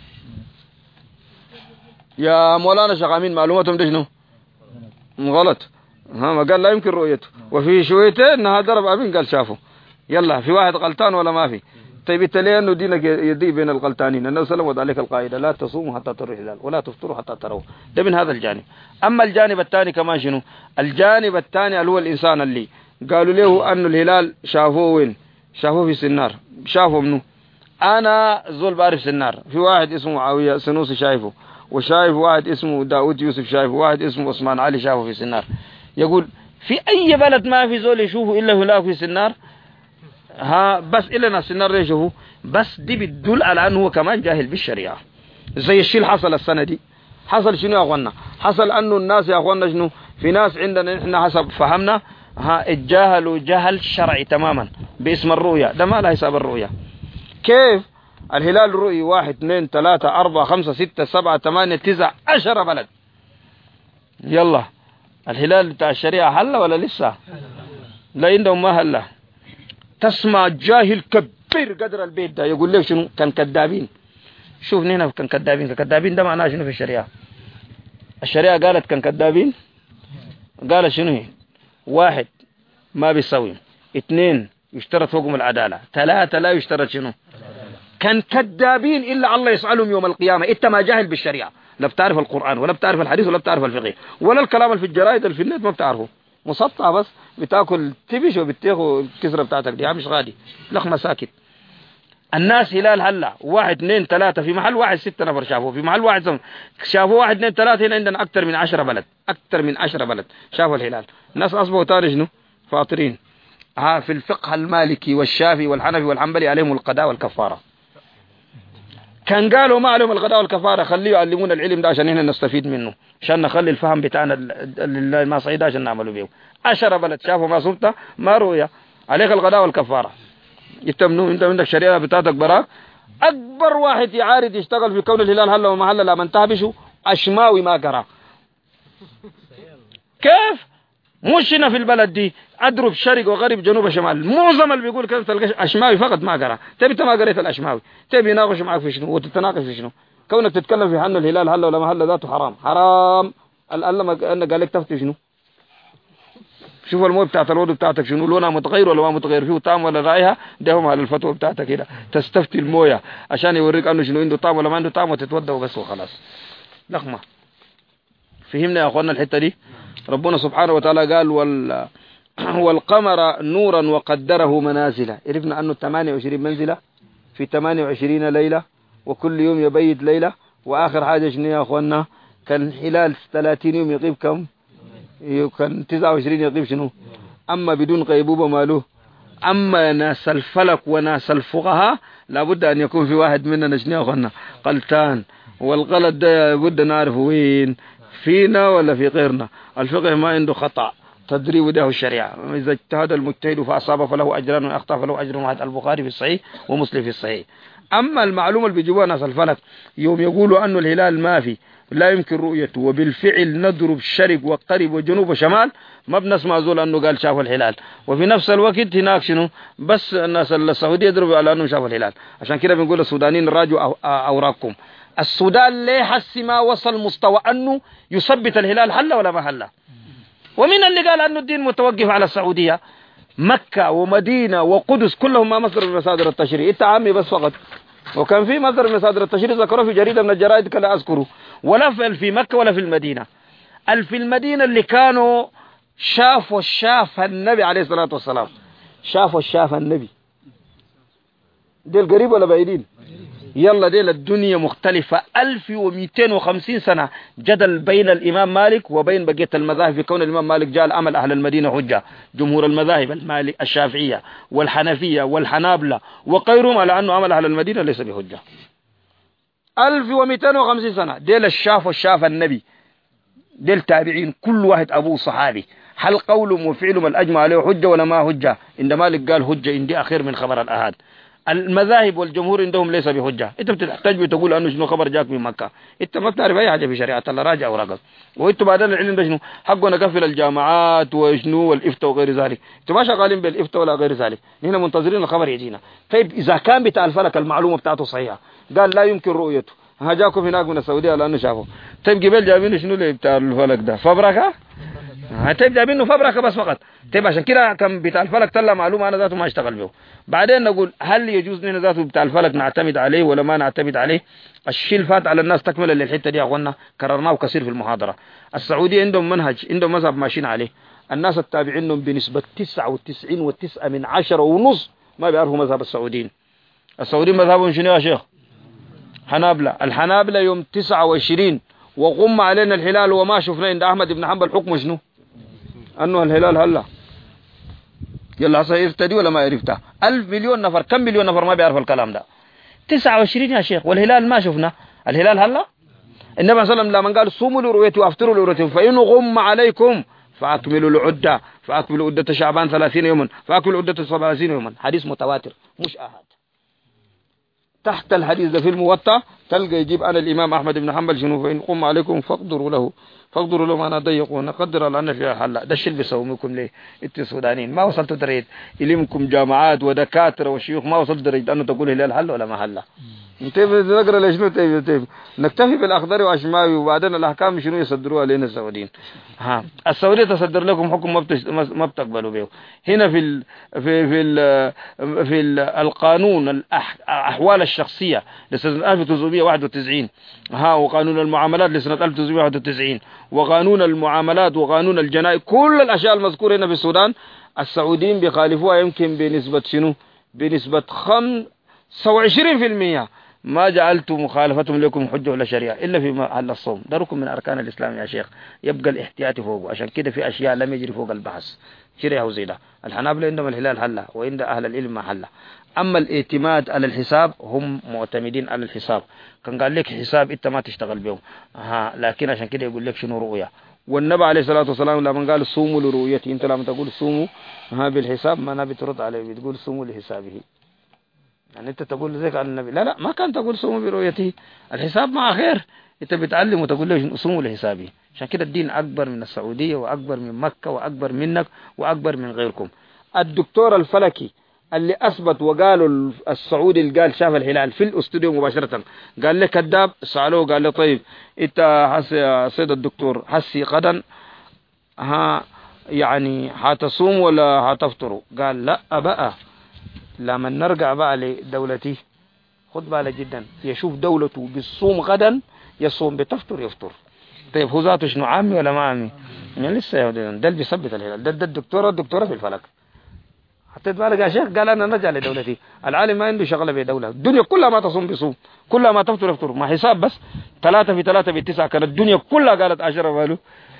يا مولانا شغامين، معلوماتهم دي شنو؟ غلط. ها ما قال لا يمكن رؤيته، وفي شويتين نها ضرب أبين قال شافه. يلا في واحد غلطان ولا ما في؟ طيب التالي أنه دينك يدي بين الغلطانين. النبي صلى الله عليه وسلم عليك القاعدة لا تصوموا حتى تروا الهلال ولا تفطروا حتى تروه. ده من هذا الجانب. أما الجانب الثاني كمان شنو؟ الجانب الثاني اللي هو الإنسان اللي قالوا له أنه الهلال شافوه وين؟ شافوه في سنار. شافوا منه أنا زول بعرف سنار. في واحد اسمه معاوية سنوسي شايفه، وشايف واحد اسمه داود يوسف شايفه، واحد اسمه عثمان علي شافه في سنار. يقول في أي بلد ما في زول يشوفه إلا هلال في سنار. ها بس إلا ناس النار يشوفوا. بس دي بتدل على أنه هو كمان جاهل بالشريعة. زي الشيء حصل السنة دي. حصل شنو يا أخوانا؟ حصل أنه الناس يا أخوانا شنو؟ في ناس عندنا إحنا حسب فهمنا ها اتجاهلوا جهل شرعي تماما باسم الرؤية. ده ما له حساب الرؤية. كيف الهلال رؤي واحد اثنين ثلاثة أربعة خمسة ستة سبعة ثمانية تسعة عشرة بلد. يلا الهلال بتاع الشريعة هلا ولا لسه؟ لا عندهم ما هلا. تسمع جاهل كبير قدر البيت ده يقول لك شنو؟ كان كذابين. شوف هنا كان كذابين. كان كذابين ده معناه شنو في الشريعة؟ الشريعة قالت كان كذابين. قالت شنو هي؟ واحد ما بيسوي، اثنين يشترط فوقهم العدالة، ثلاثة لا يشترط شنو؟ كان كذابين إلا الله يسألهم يوم القيامة. انت ما جاهل بالشريعة، لا بتعرف القرآن ولا بتعرف الحديث ولا بتعرف الفقه ولا الكلام اللي في الجرائد اللي في النت ما بتعرفه. مسطع بس بتاكل تبش وبتاخو الكسرة بتاعتك دي مش غادي لخمة ساكت. الناس هلال هلا واحد اثنين ثلاثة في محل واحد ستة نفر شافوه، في محل واحد زم. شافوه واحد اثنين ثلاثة. هنا عندنا أكثر من عشرة بلد، أكثر من عشرة بلد شافوا الهلال. الناس أصبحوا تاني شنو؟ فاطرين. ها في الفقه المالكي والشافعي والحنفي والحنبلي عليهم القضاء والكفارة. كان قالوا ما عليهم القضاء والكفارة خليه يعلمون العلم ده عشان هنا نستفيد منه، عشان نخلي الفهم بتاعنا ما صعيد عشان نعمله بيه. عشرة بلد شافوا ما صبت ما رؤيا عليك القضاء والكفارة. يتمنوا انت عندك شريعة بتاعتك براك. اكبر واحد يعارض يشتغل في كون الهلال هلا ومحل لا من تهبشه أشماوي ما قرأ. كيف مش هنا في البلد دي اضرب شرق وغرب جنوب شمال معظم اللي بيقول كده تلقى أشماوي فقط ما قرأ. تبي انت ما قريت الأشماوي تبي يناقش معك في شنو وتتناقش في شنو؟ كونك تتكلم في حن الهلال هلا ولا محل ذاته حرام حرام. الله ما قال لك تفتي شنو؟ شوف المويه بتاعت الوضوء بتاعتك شنو لونها متغير ولا ما متغير، فيه طعم ولا رائحه. ده هم على الفتوى بتاعتك كده تستفتي المويه عشان يوريك انه شنو عنده طعم ولا ما عنده طعم وتتوضا وبس وخلاص. لخمه. فهمنا يا اخوانا الحته دي؟ ربنا سبحانه وتعالى قال وال والقمر نورا وقدره منازل. عرفنا انه ثمانية وعشرين منزله في ثمانية وعشرين ليله وكل يوم يبيد ليله. واخر حاجه شنو يا اخوانا؟ كان خلال ثلاثين يوم يغيب كم؟ كان تسعة وعشرين يغيب شنو؟ أما بدون غيبوبة ماله. أما ناس الفلك وناس الفقهاء لابد أن يكون في واحد مننا شنو يا أخوانا؟ قلتان. والغلط ده بد نعرف وين فينا ولا في غيرنا. الفقه ما عنده خطأ تدريب ده الشريعة. إذا اجتهد المجتهد فأصاب فله أجران وأخطأ فله أجر واحد. البخاري في الصحيح ومسلم في الصحيح. أما المعلومة اللي بيجيبوها ناس الفلك يوم يقولوا أنه الهلال ما في لا يمكن رؤيته وبالفعل نضرب شرق وقرب وجنوب وشمال ما بنسمع زول أنه قال شافوا الهلال. وفي نفس الوقت هناك شنو بس الناس السعودية يضربوا على أنه شافوا الهلال. عشان كده بنقول السودانيين راجعوا أوراقكم. السودان ليه حسي ما وصل مستوى أنه يثبت الهلال هلا ولا ما هلا. ومن اللي قال أنه الدين متوقف على السعودية؟ مكة ومدينة وقدس كلهم ما مصدر من مصادر التشريع. انت عامي بس فقط. وكان في مصدر من مصادر التشريع ذكروه في جريدة من الجرائد كلا أذكره. ولا في مكة ولا في المدينة. في المدينة اللي كانوا شافوا الشاف النبي عليه الصلاة والسلام. شافوا الشاف النبي. دي القريب ولا بعيدين؟ يلا ديل الدنيا مختلفة ألف ومئتين وخمسين سنة جدل بين الإمام مالك وبين بقية المذاهب في كون الإمام مالك جاء الأمل أهل المدينة حجة. جمهور المذاهب المالك الشافعية والحنفية والحنابلة وغيرهم على أنه أمل أهل المدينة ليس بحجة. ألف ومئتين وخمسين سنة ديل الشاف والشاف النبي ديل تابعين كل واحد أبوه صحابي. هل قولهم وفعلهم الأجمع عليه حجة ولا ما حجة؟ إن مالك قال حجة عندي أخير من خبر الأحاد. المذاهب والجمهور عندهم ليس بحجة. انت بتحتاج تقول انه شنو خبر جاك من مكة، انت ما بتعرف اي حاجه في شريعه الله، راجع ورقم. وانتم بعدين العلم ده شنو حقنا نقفل الجامعات وشنو والافتاء وغير ذلك، انتم ما شغالين بالافتاء ولا غير ذلك، هنا منتظرين الخبر يجينا. طيب اذا كان بتاع الفلك المعلومه بتاعته صحيحه قال لا يمكن رؤيته، ها جاكم هناك من السعوديه لانه شافوا. طيب قبل جايبين شنو اللي بتاع الفلك ده فبركه، طيب جايبينه فبركه بس فقط. طيب عشان كده كان بتاع الفلك طلع معلومه انا ذاته ما اشتغل به. بعدين نقول هل يجوز لنا ذاته بتاع الفلك نعتمد عليه ولا ما نعتمد عليه؟ الشيء الفات على الناس تكمل للحته دي يا اخوانا كررناه كثير في المحاضره. السعوديه عندهم منهج، عندهم مذهب ماشيين عليه، الناس التابعين بنسبه تسعة وتسعين وتسعة من عشرة ونص ما بيعرفوا مذهب السعوديين. السعوديين مذهبهم شنو يا شيخ؟ حنابلة. الحنابلة يوم تسعة وعشرين وغم علينا الهلال وما شفنا عند احمد بن حنبل حكم شنو؟ انه الهلال هلا يلا هسه عرفتها ولا ما عرفتها؟ ألف مليون نفر، كم مليون نفر ما بيعرف الكلام ده؟ تسعة وعشرين يا شيخ، والهلال ما شفنا الهلال هلا. النبي صلى الله عليه وسلم لما قال صوموا لرؤيته وافطروا لرؤيته فإن غم عليكم فاكملوا العده فاكملوا عده شعبان ثلاثين يوما فاكملوا عده ثلاثين يوما، حديث متواتر مش احد. تحت الحديث ده في الموطأ تلقى يجيب أنا الإمام أحمد بن حنبل شنو فإن قم عليكم فاقدروا له فاقدروا له ما أنا ضيقوا نقدر على أن فيها حلا. ده الشيء اللي بيسومكم ليه انت السودانيين ما وصلتوا درجة إليمكم جامعات ودكاترة وشيوخ ما وصلت درجة أنه تقول هلال حل ولا ما حلا. انت بتقرا ليش شنو طيب نكتفي بالأخضر وأشماوي وبعدين الأحكام شنو يصدروها لنا السعوديين. ها السعودية تصدر لكم حكم ما بتش... ما بتقبلوا به. هنا في ال... في في ال... في ال... القانون الأحوال الشخصية لسنة ألف وتسعمئة وواحد وتسعين، ها وقانون المعاملات لسنة ألف وتسعمئة وواحد وتسعين، وقانون المعاملات وقانون الجنائي، كل الأشياء المذكورة هنا في السودان السعوديين بيخالفوها يمكن بنسبة شنو؟ بنسبة خمسة وعشرين بالمئة. ما جعلت مخالفتهم لكم حجة ولا شريعة إلا في محل الصوم. ده ركن من أركان الإسلام يا شيخ، يبقى الاحتياط فوقه. عشان كده في أشياء لم يجري فوق البحث شريعة وزيدة. الحنابلة عندهم الهلال حلا وعند أهل العلم ما حلا. أما الاعتماد على الحساب هم معتمدين على الحساب. كان قال لك حساب أنت ما تشتغل بهم، ها لكن عشان كده يقول لك شنو رؤية. والنبي عليه الصلاة والسلام لما قال صوموا لرؤيتي، أنت لما تقول صوموا ها بالحساب ما نبي ترد عليه بتقول صوموا لحسابه. يعني انت تقول ذلك على النبي، لا لا ما كان تقول صوموا برؤيته، الحساب مع خير، انت بتعلم وتقول له صوموا لحسابه. عشان كده الدين اكبر من السعودية واكبر من مكة واكبر منك واكبر من غيركم. الدكتور الفلكي اللي اثبت وقالوا السعودي اللي قال شاف الهلال في الاستوديو مباشرة قال له كذاب، سألوه قال له طيب انت حس يا سيد الدكتور حسي غدا ها يعني حتصوم ولا حتفطروا؟ قال لا بقى لما نرجع بقى لدولتي خد بالك جدا يشوف دولته بالصوم غدا يصوم بتفطر يفطر. طيب هو ذاته شنو عامي ولا ما عامي؟ يعني لسه يا ده اللي بيثبت الهلال، ده, ده الدكتوره الدكتوره في الفلك. حطيت بالك يا شيخ؟ قال انا نرجع لدولتي. العالم ما عنده شغله بدوله، الدنيا كلها ما تصوم بصوم، كلها ما تفطر يفطر، ما حساب بس ثلاثة في ثلاثة بتسعة كانت الدنيا كلها قالت عشرة ماله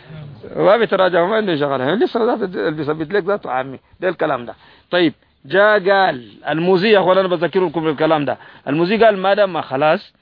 ما بيتراجع ما عنده شغله، لسه ذاته اللي بيثبت لك ذاته عامي. ده الكلام ده. طيب جاء قال الموزي، اخوانا انا بذكركم بالكلام ده، الموزي قال ما دام خلاص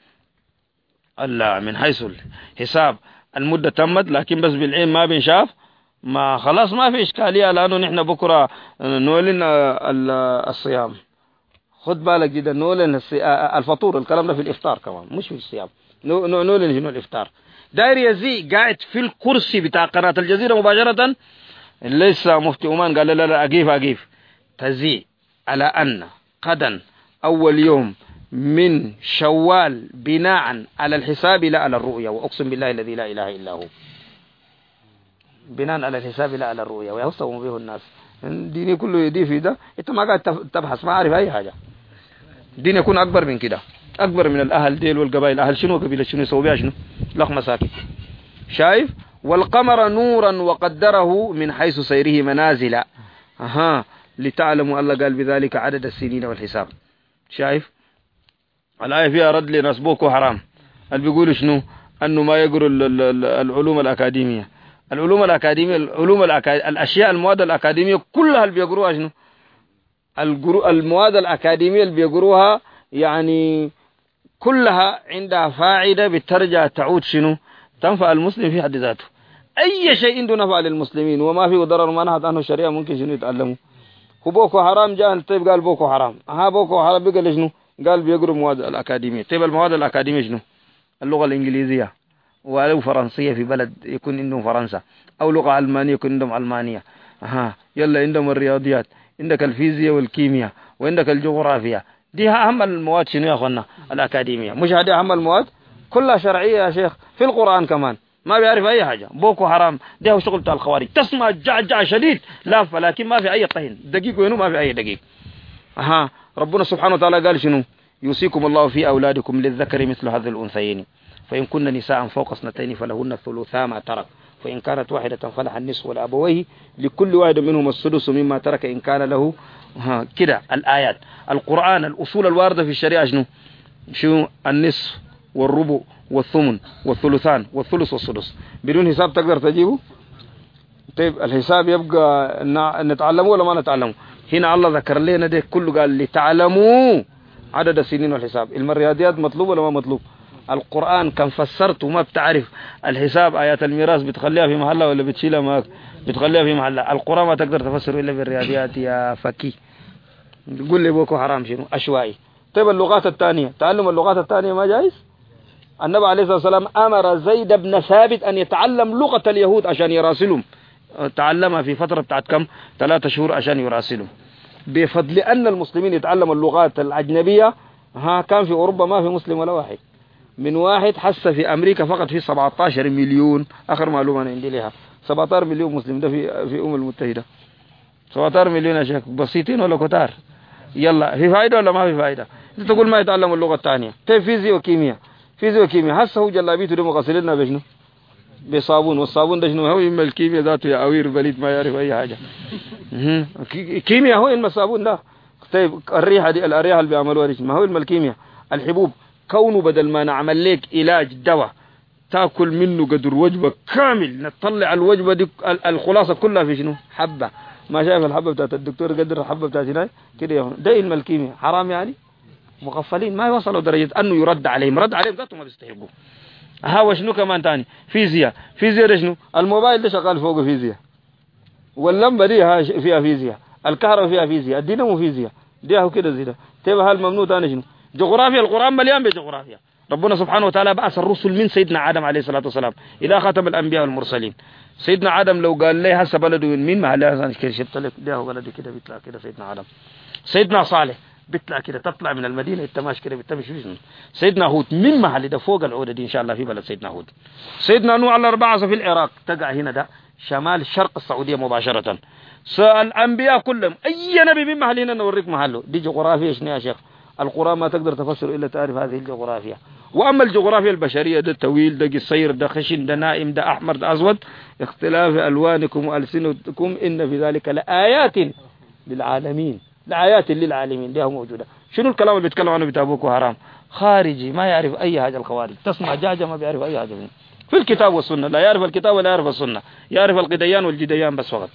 من حيث الحساب المدة تمت لكن بس بالعين ما بنشاف ما خلاص ما في اشكالية، لانه نحن بكرة نولن الصيام. خد بالك جدا نولن الفطور، الكلام ده في الافطار كمان مش في الصيام، نولن شنو الافطار. داير يزي قاعد في الكرسي بتاع قناة الجزيرة مباشرة، لسه مفتي عمان قال لا لا اقيف اقيف تزي على أن غدا أول يوم من شوال بناء على الحساب لا على الرؤية، وأقسم بالله الذي لا إله إلا هو بناء على الحساب لا على الرؤية ويصوم به الناس. ديني كله يدي في ده، أنت ما قاعد تبحث ما عارف أي حاجة. دين يكون أكبر من كده، أكبر من الأهل ديل والقبائل. أهل شنو قبيلة شنو يسوي بها شنو؟ لقمة ساكت. شايف؟ والقمر نورا وقدره من حيث سيره منازل أها لتعلموا الله قال بذلك عدد السنين والحساب. شايف؟ الآية فيها رد لناس بوكو حرام اللي بيقولوا شنو أنه ما يقروا العلوم الأكاديمية. العلوم الأكاديمية العلوم الأكاديمية الأشياء المواد الأكاديمية كلها اللي بيقروها شنو المواد الأكاديمية اللي بيقروها يعني كلها عندها فائدة بترجع تعود شنو تنفع المسلم في حد ذاته. أي شيء عنده نفع للمسلمين وما فيه ضرر ما نهت عنه الشريعة ممكن شنو يتعلموا. هو بوكو حرام جاهل طيب قال بوكو حرام ها بوكو حرام بيقول شنو قال بيقروا المواد الأكاديمية. طيب المواد الأكاديمية شنو اللغة الإنجليزية ولو فرنسية في بلد يكون عندهم فرنسا أو لغة ألمانية يكون عندهم ألمانيا. ها يلا عندهم الرياضيات عندك الفيزياء والكيمياء وعندك الجغرافيا. دي أهم المواد شنو يا أخوانا الأكاديمية مش هذه أهم المواد كلها شرعية يا شيخ. في القرآن كمان ما بيعرف أي حاجة. بوكو حرام ده هو شغل بتاع الخوارج تسمع جعجع شديد لا لكن ما في أي طهن دقيق وينو ما في أي دقيق. ها ربنا سبحانه وتعالى قال شنو يوصيكم الله في أولادكم للذكر مثل هذه الأنثيين فإن كن نساء فوق اثنتين فلهن الثلثا ما ترك فإن كانت واحدة فلها النصف والأبويه لكل واحد منهم السدس مما ترك إن كان له. ها كده الآيات القرآن الأصول الواردة في الشريعة شنو شنو النصف والربع والثمن والثلثان والثلث والسدس بدون حساب تقدر تجيبه. طيب الحساب يبقى نتعلمه ولا ما نتعلمه. هنا الله ذكر لنا ده كله قال لتعلموا عدد السنين والحساب. المرياضيات مطلوب ولا ما مطلوب. القرآن كان فسرت وما بتعرف الحساب آيات الميراث بتخليها في محلها ولا بتشيلها ما بتخليها في محلها. القرآن ما تقدر تفسره إلا بالرياضيات يا فكي. تقول لي بوكو حرام شنو أشوائي. طيب اللغات الثانية تعلم اللغات الثانية ما جائز. النبي عليه الصلاة والسلام أمر زيد بن ثابت أن يتعلم لغة اليهود عشان يراسلهم. تعلمها في فترة بتاعت كم ثلاثة شهور عشان يراسلهم. بفضل أن المسلمين يتعلموا اللغات الأجنبية. ها كان في أوروبا ما في مسلم ولا واحد من واحد حس في أمريكا فقط في سبعة عشر مليون. آخر معلومة أنا عندي لها سبعة عشر مليون مسلم ده في في أمم المتحدة. سبعة عشر مليون يا شيخ بسيطين ولا كتار. يلا في فائدة ولا ما في فائدة. أنت تقول ما يتعلم اللغة الثانية. طيب فيزياء وكيمياء فيزياء وكيمياء هسه هو جلابيته ده مغسلنا بشنو بصابون والصابون ده شنو هو إما الكيمياء ذاته يا أوير بليد ما يعرف أي حاجة. كيمياء هو إما الصابون ده. طيب الريحة دي الريحة اللي بيعملوها دي ما هو إما الكيمياء. الحبوب كونه بدل ما نعمل لك علاج دواء تاكل منه قدر وجبة كامل نطلع الوجبة دي الخلاصة كلها في شنو حبة. ما شايف الحبة بتاعت الدكتور قدر الحبة بتاعت هنا كده يا ده علم الكيمياء حرام يعني مغفلين ما يوصلوا درجة أنه يرد عليهم رد عليهم ذاته ما بيستحقوا. ها وشنو كمان تاني فيزياء فيزياء ده شنو الموبايل ده شغال فوق فيزياء واللمبة دي فيها فيزياء الكهرباء فيها فيزياء الدينامو فيزياء ده هو كده زي ده. تبقى هل ممنوع تاني شنو جغرافيا. القرآن مليان بجغرافيا. ربنا سبحانه وتعالى بعث الرسل من سيدنا آدم عليه الصلاة والسلام إلى خاتم الأنبياء والمرسلين. سيدنا آدم لو قال لي هسه بلده من ما هلا شفت لك ده هو بلدي كده بيطلع كده سيدنا آدم. سيدنا صالح بيطلع كده تطلع من المدينة التماش كده بتمشي. سيدنا هود من محل ده فوق العودة دي إن شاء الله في بلد سيدنا هود. سيدنا نوح على أربعة في العراق تقع هنا ده شمال شرق السعودية مباشرة. الأنبياء كلهم أي نبي من محل هنا نوريك محله. دي جغرافيا شنو يا شيخ. القرآن ما تقدر تفسر إلا تعرف هذه الجغرافيا. وأما الجغرافيا البشرية ده طويل ده قصير ده خشن ده نائم ده أحمر ده أسود اختلاف ألوانكم وألسنتكم إن في ذلك لآيات للعالمين لآيات للعالمين ده موجودة. شنو الكلام اللي بيتكلم عنه بتاع بوكو حرام خارجي ما يعرف أي حاجة. الخوارج تسمع جاجة ما بيعرف أي حاجة في الكتاب والسنة لا يعرف الكتاب ولا يعرف السنة يعرف القديان والجديان بس فقط.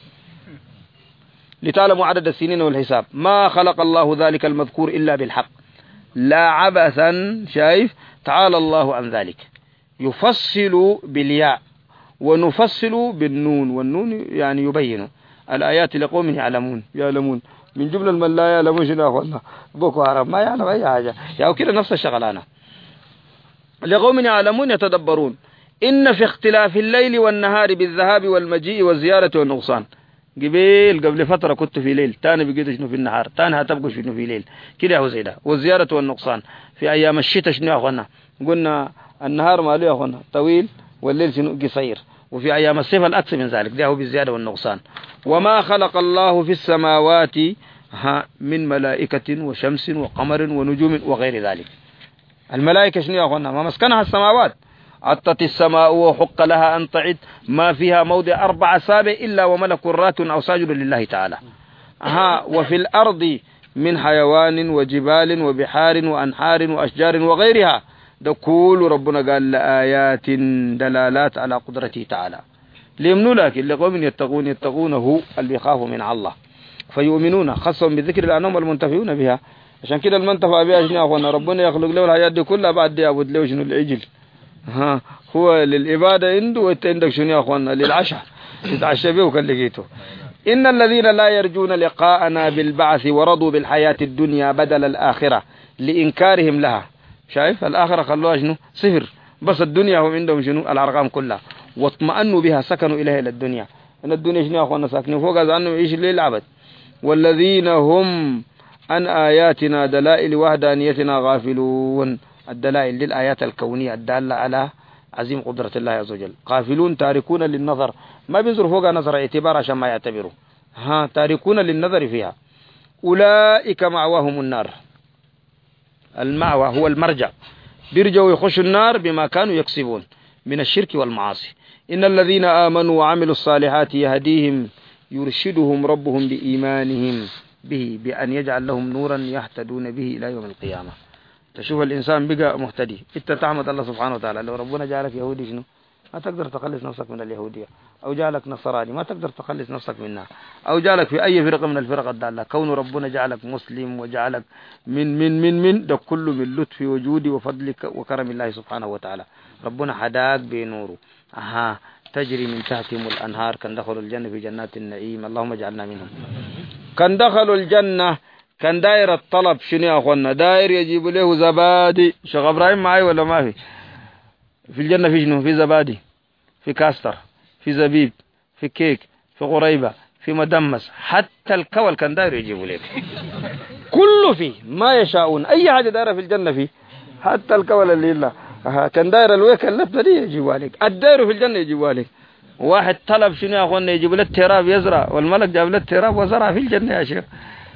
لتعلموا عدد السنين والحساب ما خلق الله ذلك المذكور إلا بالحق لا عبثا. شايف تعالى الله عن ذلك. يفصل بالياء ونفصل بالنون والنون يعني يبين الآيات لقوم يعلمون يعلمون من جملة من لا يعلمون شنو والله بوكو حرام ما يعلم أي حاجة يعني كده نفس الشغلانة. لقوم يعلمون يتدبرون إن في اختلاف الليل والنهار بالذهاب والمجيء والزيارة والنقصان. قبل قبل فترة كنت في ليل تاني بقيت شنو في النهار تاني هتبقى شنو في ليل كده هو زي ده. والزيارة والنقصان في أيام الشتاء شنو يا أخوانا قلنا النهار ماله يا أخوانا طويل والليل شنو قصير. وفي أيام الصيف الأكثر من ذلك ده هو بالزيادة والنقصان. وما خلق الله في السماوات من ملائكة وشمس وقمر ونجوم وغير ذلك. الملائكة شنو يا أخوانا ما مسكنها السماوات عطت السماء وحق لها أن تعد ما فيها موضع أربع أصابع إلا وملك راك أو ساجد لله تعالى. ها وفي الأرض من حيوان وجبال وبحار وأنهار وأشجار وغيرها، ده كل ربنا قال لآيات دلالات على قدرته تعالى. ليمنوا لكن لقوم يتقون يتقونه اللي بيخافوا من الله فيؤمنون، خصهم بذكر الأنام والمنتفعون بها. عشان كده المنتفع بها شنو يا أخوانا؟ ربنا يخلق له الحياة دي كلها بعد دي يعبد له شنو؟ العجل. ها هو للعبادة عنده، وانت عندك شنو يا أخوانا؟ للعشاء تتعشى به وكان لقيته. إن الذين لا يرجون لقاءنا بالبعث ورضوا بالحياة الدنيا بدل الآخرة لإنكارهم لها. شايف الآخرة خلوها شنو؟ صفر، بس الدنيا هم عندهم شنو؟ الأرقام كلها، واطمأنوا بها سكنوا إليها إلى الدنيا. إن الدنيا شنو يا أخوانا؟ ساكنين فوق أنه يعيش الليل العبد. والذين هم عن آياتنا دلائل وحدانيتنا غافلون، الدلائل للآيات الكونية الدالة على عظيم قدرة الله عز وجل. غافلون تاركون للنظر، ما بينظروا فوق نظر اعتبار عشان ما يعتبروا، ها تاركون للنظر فيها. أولئك معواهم النار، المعوى هو المرجع، بيرجعوا يخشوا النار بما كانوا يكسبون من الشرك والمعاصي. إن الذين آمنوا وعملوا الصالحات يهديهم يرشدهم ربهم بإيمانهم به بأن يجعل لهم نورا يهتدون به إلى يوم القيامة. تشوف الإنسان بقى مهتدي، انت تحمد الله سبحانه وتعالى. لو ربنا جعلك يهودي شنو؟ ما تقدر تخلص نفسك من اليهودية. أو جعلك نصراني ما تقدر تخلص نفسك منها. أو جعلك في أي فرقة من الفرق الضالة، كون ربنا جعلك مسلم وجعلك من من من من ده كله من لطف وجودي وفضلك وكرم الله سبحانه وتعالى. ربنا حداك بنوره. أها تجري من تحتهم الأنهار كان دخلوا الجنة في جنات النعيم، اللهم اجعلنا منهم. كان دخلوا الجنة كان داير الطلب شنو يا أخوانا؟ داير يجيب له زبادي. شيخ إبراهيم معي ولا ما في؟ في الجنة في شنو؟ في زبادي، في كاستر، في زبيب، في كيك، في قريبة، في مدمس، حتى الكول كان داير يجيبوا لك كله فيه ما يشاءون. أي حاجة دايرة في الجنة فيه، حتى الكول اللي الله كان داير الويك اللفة دي يجيبوا لك. الداير في الجنة يجيبوا لك. واحد طلب شنو يا أخوانا؟ يجيب له التراب يزرع، والملك جاب له التراب وزرع في الجنة يا شيخ.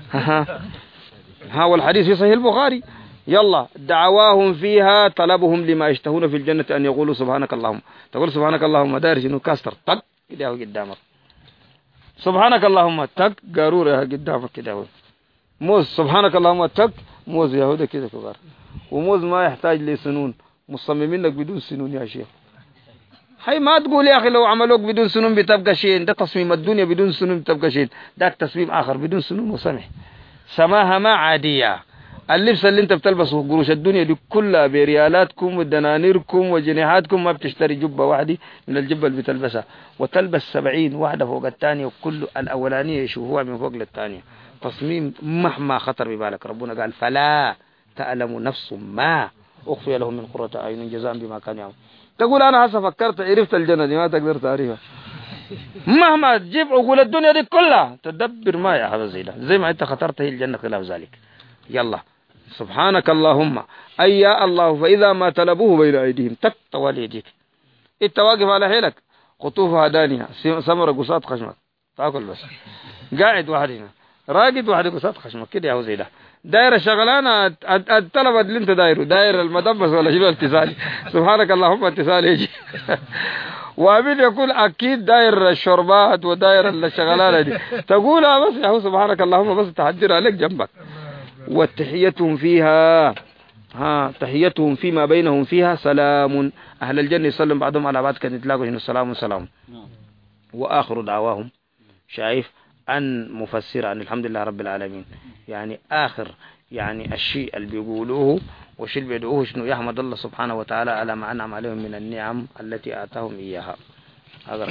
ها والحديث في صحيح البخاري. يلا دعواهم فيها طلبهم لما يشتهون في الجنة أن يقولوا سبحانك اللهم. تقول سبحانك اللهم داير شنو؟ كاستر طق كده قدامك. سبحانك اللهم تك قارورة قدامك كده. موز سبحانك اللهم تك موز يهودا كده كبار. وموز ما يحتاج لسنون، مصممين لك بدون سنون يا شيخ. هاي ما تقول يا أخي لو عملوك بدون سنون بتبقى شيء. ده تصميم الدنيا بدون سنون بتبقى شيء. ده تصميم آخر بدون سنون وسمح. سماها ما عادية. اللبس اللي انت بتلبسه قروش الدنيا دي كلها بريالاتكم ودنانيركم وجنيهاتكم ما بتشتري جبة واحدة من الجبة اللي بتلبسها، وتلبس سبعين واحدة فوق الثانية، وكل الأولانية يشوفوها من فوق للثانية. تصميم مهما خطر ببالك. ربنا قال فلا تعلم نفس ما أخفي لهم من قرة أعين جزاء بما كانوا يعملون. تقول أنا هسه فكرت عرفت الجنة دي، ما تقدر تعرفها مهما تجيب عقول الدنيا دي كلها تدبر ما يا هذا زي ده، زي ما انت خطرت هي الجنة خلاف ذلك. يلا سبحانك اللهم أي يا الله. فإذا ما طلبوه بين أيديهم تك طوال يديك، انت واقف على حيلك قطوفها دانية سمرة قصاد خشمك تاكل بس. قاعد واحد هنا راقد واحد قصاد خشمك كده يا زي ده. داير الشغلانة الطلب اللي انت دايره، داير المدبس ولا شنو اتصالي. سبحانك اللهم اتصالي يجي. وابين يقول اكيد داير الشربات وداير الشغلانة دي تقولها بس يا سبحانك اللهم بس تحضر عليك جنبك. والتحيتهم فيها ها تحيتهم فيما بينهم فيها سلام. أهل الجنة يسلم بعضهم على بعض كان يتلاقوا إنه السلام سلام. وآخر دعواهم شايف أن مفسر عن الحمد لله رب العالمين، يعني آخر يعني الشيء اللي بيقولوه والشيء اللي بيدعوه شنو؟ يحمد الله سبحانه وتعالى على ما أنعم عليهم من النعم التي آتاهم إياها. هذا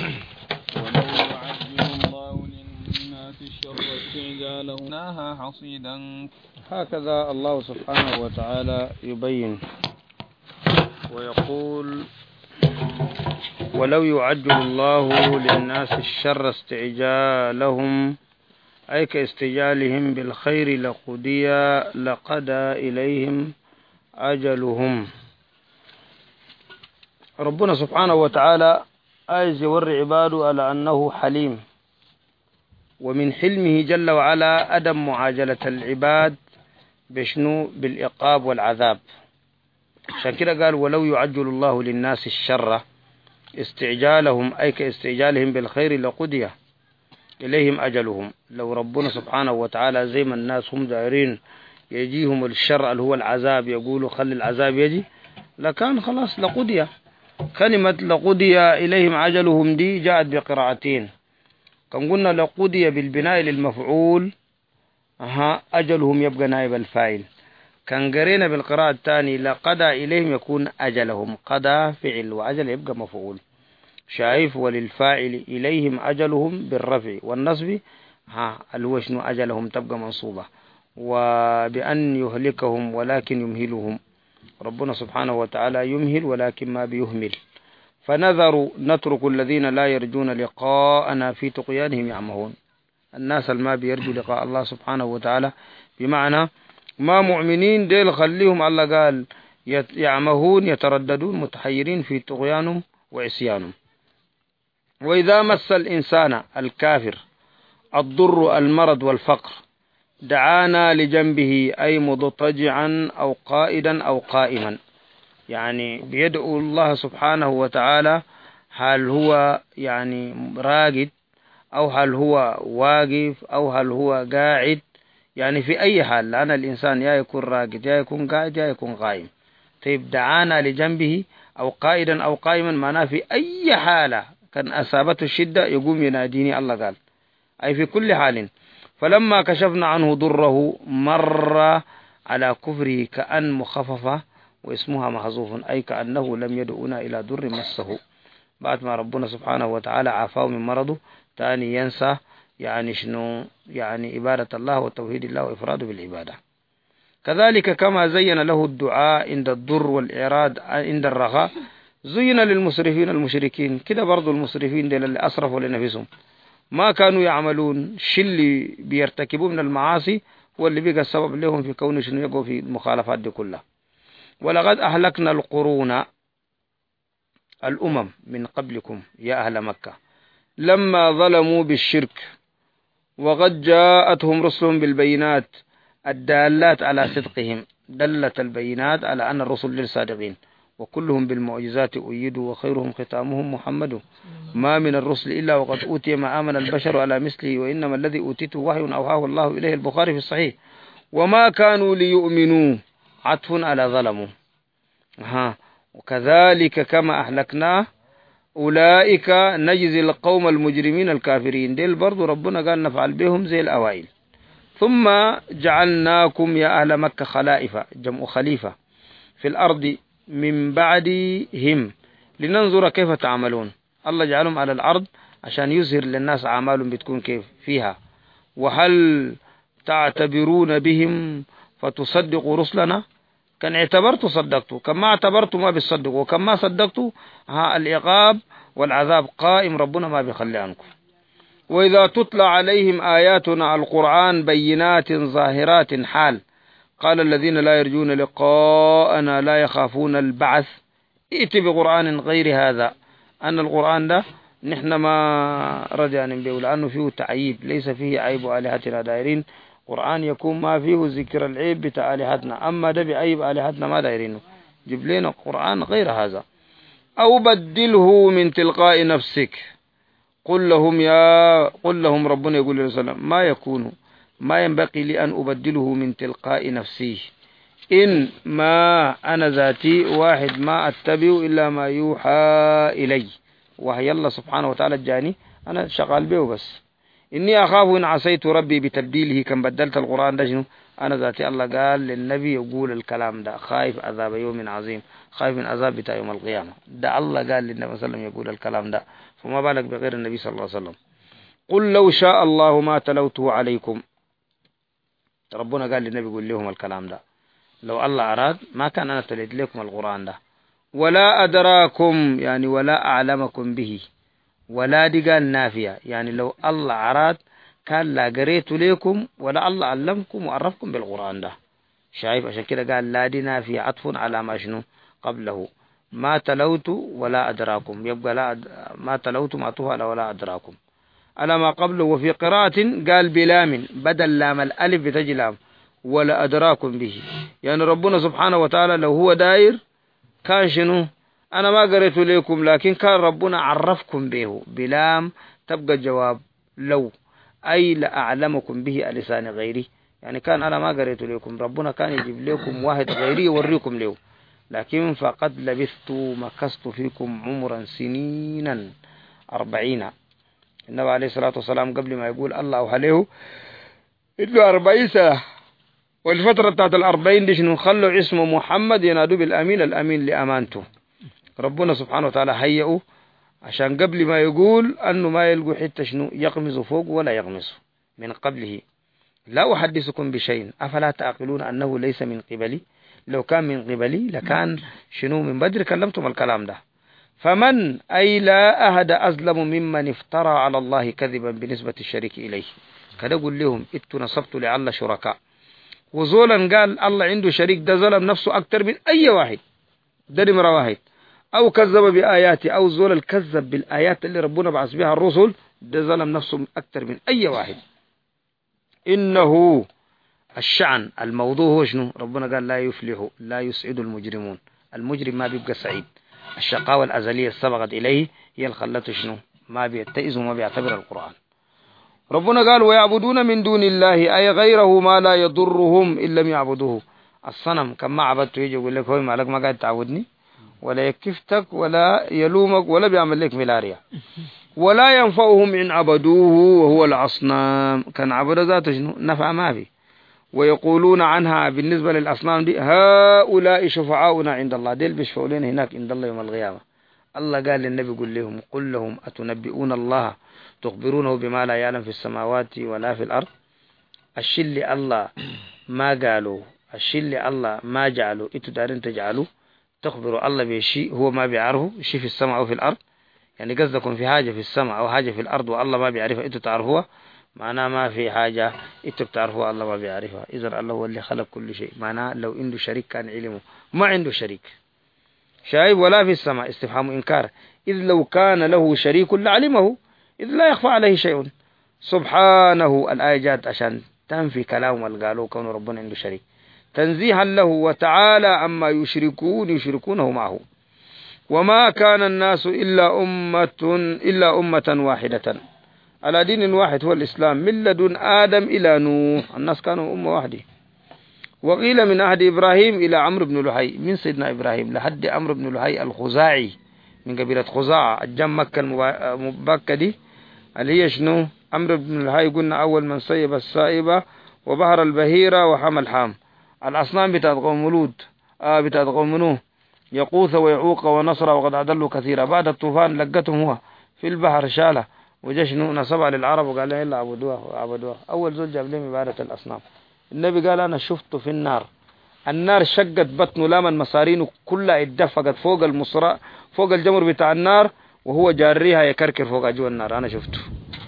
الشر استعجالهناها حصيدا. هكذا الله سبحانه وتعالى يبين ويقول ولو يعجل الله للناس الشر استعجالهم أي كاستعجالهم بالخير لقضي لقضى إليهم أجلهم. ربنا سبحانه وتعالى عايز يوري عباده على أنه حليم، ومن حلمه جل وعلا عدم معاجلة العباد بشنو؟ بالعقاب والعذاب. عشان كده قال ولو يعجل الله للناس الشر استعجالهم أي كاستعجالهم بالخير لقضي إليهم أجلهم. لو ربنا سبحانه وتعالى زي ما الناس هم دايرين يجيهم الشر اللي هو العذاب، يقولوا خلي العذاب يجي، لكان خلاص لقضي. كلمة لقضي إليهم أجلهم دي جاءت بقراءتين. كان قلنا لقضي بالبناء للمفعول، أها أجلهم يبقى نائب الفاعل. كان قرينا بالقراءة الثاني لقضى إليهم يكون أجلهم، قضى فعل وأجل يبقى مفعول. شايف؟ وللفاعل إليهم أجلهم بالرفع والنصب، ها اللي شنو أجلهم تبقى منصوبة. وبأن يهلكهم ولكن يمهلهم، ربنا سبحانه وتعالى يمهل ولكن ما بيهمل. فنذر نترك الذين لا يرجون لقاءنا في طغيانهم يعمهون. الناس اللي ما بيرجوا لقاء الله سبحانه وتعالى بمعنى ما مؤمنين ديل خليهم، الله قال يعمهون يترددون متحيرين في طغيانهم وعصيانهم. وإذا مس الإنسان الكافر الضر المرض والفقر دعانا لجنبه، أي مضطجعا أو قائدا أو قائما، يعني بيدعو الله سبحانه وتعالى هل هو يعني راقد أو هل هو واقف أو هل هو قاعد، يعني في أي حال، لأن الإنسان يا يكون راقد يا يكون قاعد يا يكون قائم. طيب دعانا لجنبه أو قائدا أو قائما معناه في أي حالة كان أصابته الشدة يقوم يناديني، الله قال أي في كل حال. فلما كشفنا عنه ضره مر على كفره كأن مخففة واسمها محذوف، أي كأنه لم يدعونا إلى ضر مسه. بعد ما ربنا سبحانه وتعالى عافاه من مرضه تاني ينسى يعني شنو، يعني عبادة الله وتوحيد الله وإفراده بالعبادة. كذلك كما زين له الدعاء عند الضر والإعراض عند الرخاء زين للمسرفين المشركين. كده برضو المسرفين دي اللي أسرفوا لنفسهم ما كانوا يعملون شي اللي بيرتكبوا من المعاصي واللي بيقى السبب لهم في كون شنو يقوا في المخالفات دي كلها. ولقد أهلكنا القرون الأمم من قبلكم يا أهل مكة لما ظلموا بالشرك وقد جاءتهم رسلهم بالبينات الدالات على صدقهم. دلت البينات على أن الرسل للصادقين، وكلهم بالمعجزات أيدوا وخيرهم ختامهم محمد. ما من الرسل إلا وقد أوتي ما آمن البشر على مثله، وإنما الذي أوتيته وحي أوحاه الله إليه. البخاري في الصحيح. وما كانوا ليؤمنوا عطف على ظلموا. ها وكذلك كما أهلكناه أولئك نجزي القوم المجرمين الكافرين. ديل برضو ربنا قال نفعل بهم زي الأوائل. ثم جعلناكم يا أهل مكة خلائف، جمع خليفة، في الأرض من بعدهم لننظر كيف تعملون. الله جعلهم على الأرض عشان يظهر للناس أعمالهم بتكون كيف فيها. وهل تعتبرون بهم فتصدقوا رسلنا؟ كان اعتبرتوا صدقتوا، كما اعتبرتوا ما بيصدقوا، وكما صدقتوا ها العقاب والعذاب قائم، ربنا ما بيخلي عنكم. وإذا تتلى عليهم آياتنا القرآن بينات ظاهرات حال قال الذين لا يرجون لقاءنا لا يخافون البعث ائت بقرآن غير هذا. أن القرآن ده نحن ما رجعنا به لأنه فيه تعييب، ليس فيه عيب آلهتنا دائرين. قرآن يكون ما فيه ذكر العيب بتاع آلهتنا، أما ده بعيب آلهتنا ما دائرينه. جيب لنا قرآن غير هذا. أو بدله من تلقاء نفسك قل لهم يا قل لهم ربنا يقول للرسول ما يكون ما ينبغي لي أن أبدله من تلقاء نفسي إن ما أنا ذاتي واحد ما أتبع إلا ما يوحى إلي. وهي الله سبحانه وتعالى جاني أنا شغال به بس. إني أخاف إن عصيت ربي بتبديله كم بدلت القرآن ده شنو. أنا ذاتي الله قال للنبي يقول الكلام ده خايف عذاب يوم عظيم، خايف من عذاب بتاع يوم القيامة. ده الله قال للنبي صلى الله عليه وسلم يقول الكلام ده، فما بالك بغير النبي صلى الله عليه وسلم. قل لو شاء الله ما تلوته عليكم. ربنا قال للنبي يقول لهم الكلام ده، لو الله أراد ما كان أنا تليت لكم القرآن ده. ولا أدراكم يعني ولا أعلمكم به. ولا دي قال نافية، يعني لو الله أراد كان لا قريت لكم ولا الله علمكم وعرفكم بالقرآن ده. شايف؟ عشان كده قال لا دي نافية عطف على ما شنو قبله. ما تلوت ولا أدراكم يبقى لا أد... ما تلوت معطوف على ولا أدراكم على ما قبله. وفي قراءة قال بلام بدل لام الألف بتجي لام ولا أدراكم به. يعني ربنا سبحانه وتعالى لو هو داير كان شنو أنا ما قريت لكم، لكن كان ربنا عرفكم به بلام تبقى جواب لو. أي لأعلمكم به لسان غيري، يعني كان أنا ما قريت لكم، ربنا كان يجيب لكم واحد غيري يوريكم له، لكن فقد لبثت مكست فيكم عمرا سنينا أربعين. النبي عليه الصلاة والسلام قبل ما يقول الله عليه إنه أربعين سنة، والفترة بتاعت الأربعين دي شنو؟ خلوا اسمه محمد ينادوا بالأمين، الأمين لأمانته. ربنا سبحانه وتعالى هيئه عشان قبل ما يقول أنه ما يلقوا حتى شنو يقمز فوق ولا يغمز من قبله. لا أحدثكم بشيء أفلا تعقلون أنه ليس من قبلي، لو كان من قبلي لكان شنو من بدر كلمتم الكلام ده. فمن أي لا أحد أظلم ممن افترى على الله كذبا بنسبة الشريك إليه. كده قل لهم إتوا نصبت لعل شركاء، وزولا قال الله عنده شريك، ده ظلم نفسه أكتر من أي واحد، ده نمرة واحد. أو كذب بآياتي، أو زول الكذب بالآيات اللي ربنا بعث بها الرسل، ده ظلم نفسه أكتر من أي واحد. إنه الشأن الموضوع هو شنو؟ ربنا قال لا يفلح لا يسعد المجرمون، المجرم ما بيبقى سعيد. الشقاوة الأزلية سبقت إليه هي الخلة شنو؟ ما بيتئز وما بيعتبر القرآن. ربنا قال ويعبدون من دون الله أي غيره ما لا يضرهم إن لم يعبدوه. الصنم كما عبدته يجي يقول لك هو مالك ما قاعد تعبدني، ولا يكفتك ولا يلومك ولا بيعمل لك ملاريا. ولا ينفعهم إن عبدوه وهو الأصنام، كان عبد ذاته شنو؟ نفع ما في. ويقولون عنها بالنسبة للأصنام دي هؤلاء شفعاؤنا عند الله، ديل بيشفعوا لنا هناك عند الله يوم القيامة. الله قال للنبي قل لهم قل لهم أتنبئون الله تخبرونه بما لا يعلم في السماوات ولا في الأرض. الشيء اللي الله ما قالوا، الشيء اللي الله ما جعلوا إنتوا دارين تجعلوا، تخبروا الله بشيء هو ما بيعرفه، شيء في السماء أو في الأرض. يعني قصدكم في حاجة في السماء أو حاجة في الأرض والله ما بيعرفها إنتوا تعرفوها، معناه ما في حاجة إنتوا بتعرفوها الله ما بيعرفها. إذا الله هو اللي خلق كل شيء، معناه لو عنده شريك كان علمه، ما عنده شريك. شايف؟ ولا في السماء استفهام إنكار، إذ لو كان له شريك لعلمه إذ لا يخفى عليه شيء سبحانه. الآية جاءت عشان تنفي كلام اللي قالوا كون ربنا عنده شريك، تنزيها له وتعالى عما يشركون يشركونه معه. وما كان الناس إلا أمة إلا أمة واحدة على دين واحد هو الإسلام، من لدن آدم إلى نوح الناس كانوا أمة واحدة. وقيل من عهد إبراهيم إلى عمرو بن لحي، من سيدنا إبراهيم لحد عمرو بن لحي الخزاعي من قبيلة خزاعة الجم مكة المبكة دي اللي هي شنو؟ عمرو بن لحي قلنا أول من صيب السائبة وبهر البهيرة وحمل حام. الأصنام بتاعت قوم لوط آه بتاعت قوم نوح يقوث ويعوق ونصر وقد أضلوا كثيرا. بعد الطوفان لقتهم هو في البحر شاله وجشنو نصبها للعرب وقال لا إلا عبدوها وعبدوها. أول زول جاب لهم عبادة الأصنام. النبي قال أنا شفته في النار، النار شقت بطنه لما مصارينه كلها اتدفقت فوق المصراء فوق الجمر بتاع النار وهو جاريها يكركر فوق جوا النار. أنا شفته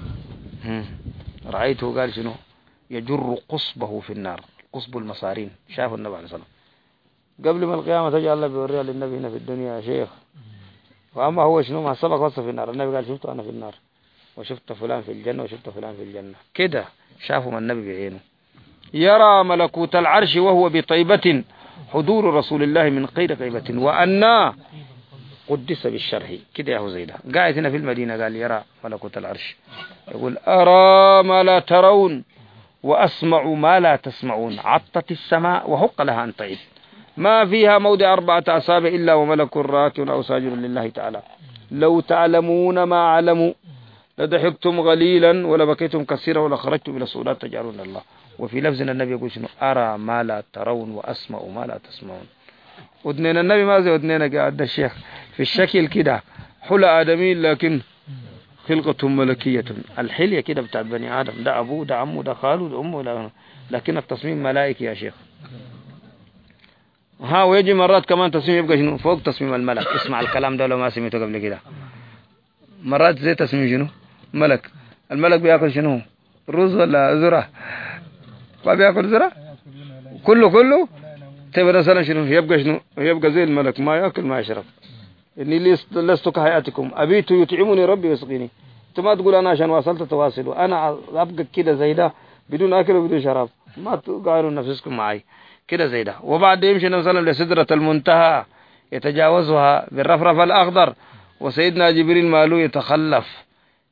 رأيته قال شنو يجر قصبه في النار، قصب المصارين. شافوا النبي عليه الصلاة والسلام قبل ما القيامة تجي الله بيوريها للنبي هنا في الدنيا يا شيخ. وأما هو شنو ما سبق وصف في النار، النبي قال شفته أنا في النار وشفت فلان في الجنة وشفت فلان في الجنة كده. شافوا من النبي بعينه. يرى ملكوت العرش وهو بطيبة حضور رسول الله من غير غيبة وأنا قدس بالشرح كده. يا هو زيدا قاعد هنا في المدينة قال يرى ملكوت العرش، يقول أرى ما لا ترون وأسمع ما لا تسمعون. عطت السماء وحق لها أن تعيد، ما فيها موضع أربعة أصابع إلا وملك راكع أو ساجد لله تعالى. لو تعلمون ما علموا لضحكتم غليلا ولبكيتم كثيرا ولخرجتم إلى الصلاة تجعلون الله. وفي لفظنا النبي يقول شنو أرى ما لا ترون وأسمع ما لا تسمعون. ودنين النبي ما زي ودنين قاعد الشيخ في الشكل كده حلى آدمين لكن خلقتهم ملكية. الحلية كده بتاع بني آدم، ده أبوه ده عمه ده خاله ده أمه، لكن التصميم ملائكي يا شيخ. ها ويجي مرات كمان تصميم يبقى شنو فوق تصميم الملك. اسمع الكلام ده لو ما سمعته قبل كده. مرات زي تصميم شنو ملك. الملك بياكل شنو رز ولا ذرة؟ ما بياكل ذرة كله كله. تبقى مثلا شنو يبقى شنو يبقى زي الملك ما ياكل ما يشرب. اني لست كهيئتكم ابيت يطعمني ربي ويسقيني. انت ما تقول انا عشان واصلت تواصلوا، انا ابقى كده زي ده بدون اكل وبدون شراب، ما تقارنوا نفسكم معي كده زي ده. وبعد يمشي النبي صلى الله عليه وسلم لسدرة المنتهى يتجاوزها بالرفرف الأخضر، وسيدنا جبريل ماله يتخلف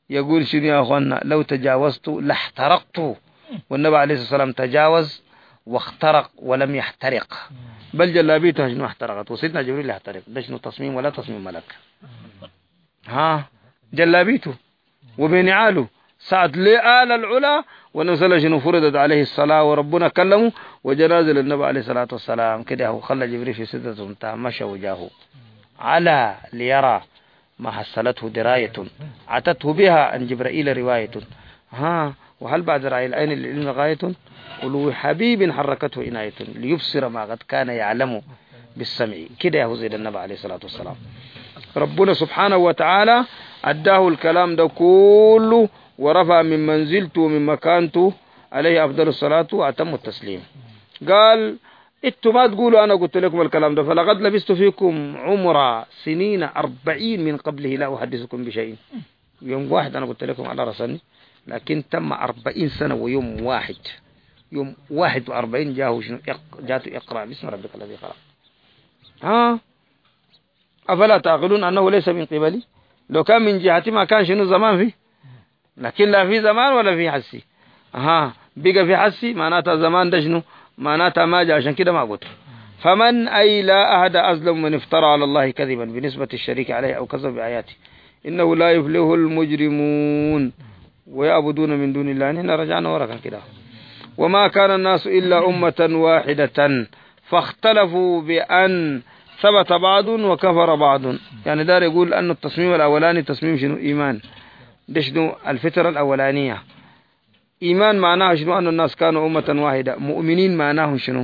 يقول شنو يا أخوانا؟ لو تجاوزت لاحترقت، والنبي عليه الصلاة والسلام تجاوز واخترق ولم يحترق، بل جلابيته شنو احترقت، وسيدنا جبريل يحترق. ده شنو تصميم ولا تصميم ملك؟ ها جلابيته وبنعاله سعد لآل العلا، ونزل شنو فرضت عليه الصلاة، وربنا كلمه وجنازل النبي عليه الصلاة والسلام كده، هو خلى جبريل في سدة منتهى مشى وجاهه على ليرى ما حصلته دراية عتته بها عن جبرائيل رواية. ها وهل بعد رأي العين للعلم غاية، ولو حبيب حركته عناية، ليبصر ما قد كان يعلم بالسمع. كده يهو زيد النبي عليه الصلاة والسلام. ربنا سبحانه وتعالى أداه الكلام ده كله، ورفع من منزلته ومن مكانته عليه أفضل الصلاة وأتم التسليم. قال انتوا ما تقولوا أنا قلت لكم الكلام ده، فلقد لبست فيكم عمر سنين أربعين من قبله لا أحدثكم بشيء. يوم واحد أنا قلت لكم على رسلني، لكن تم أربعين سنة ويوم واحد، يوم واحد وأربعين جاءه شنو جاءته اقرأ باسم ربك الذي خلق. ها أفلا تعقلون أنه ليس من قبلي؟ لو كان من جهتي ما كان شنو زمان فيه، لكن لا في زمان ولا في حسي. ها بقى في حسي معناتها زمان ده شنو معناتها ما جاء، عشان كده ما قلت. فمن أي لا أحد أظلم من افترى على الله كذبا بنسبة الشريك عليه أو كذب بآياته، إنه لا يفلح المجرمون ويعبدون من دون الله. هنا رجعنا ورا كده. وما كان الناس إلا أمة واحدة فاختلفوا بأن ثبت بعض وكفر بعض. يعني دار يقول أن التصميم الأولاني تصميم شنو إيمان، ده شنو الفترة الأولانية. إيمان معناه شنو أن الناس كانوا أمة واحدة. مؤمنين معناه شنو؟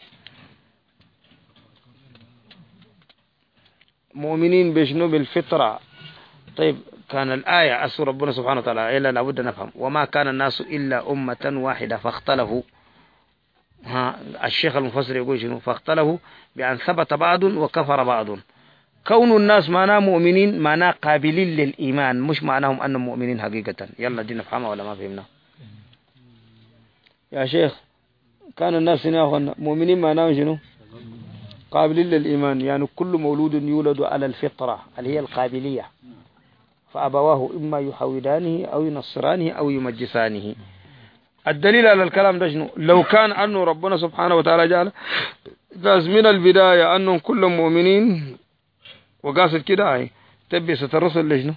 مؤمنين بشنو؟ بالفطرة. طيب كان الآية أسر ربنا سبحانه وتعالى إلا لابد نفهم وما كان الناس إلا أمة واحدة فاختلفوا. ها الشيخ المفسر يقول شنو؟ فاختلفوا بأن ثبت بعض وكفر بعض. كون الناس معناه مؤمنين معناه قابلين للإيمان، مش معناهم أنهم مؤمنين حقيقة. يلا دي نفهمها ولا ما فهمنا يا شيخ؟ كان الناس هنا مؤمنين معناهم شنو؟ قابلين للإيمان، يعني كل مولود يولد على الفطرة اللي هي القابلية، فأبواه إما يحودانه أو ينصرانه أو يمجسانه. الدليل على الكلام ده شنو؟ لو كان أنه ربنا سبحانه وتعالى جعل قاس من البداية أنهم كلهم مؤمنين وقاصد كده هاي تبي سترسل لشنو؟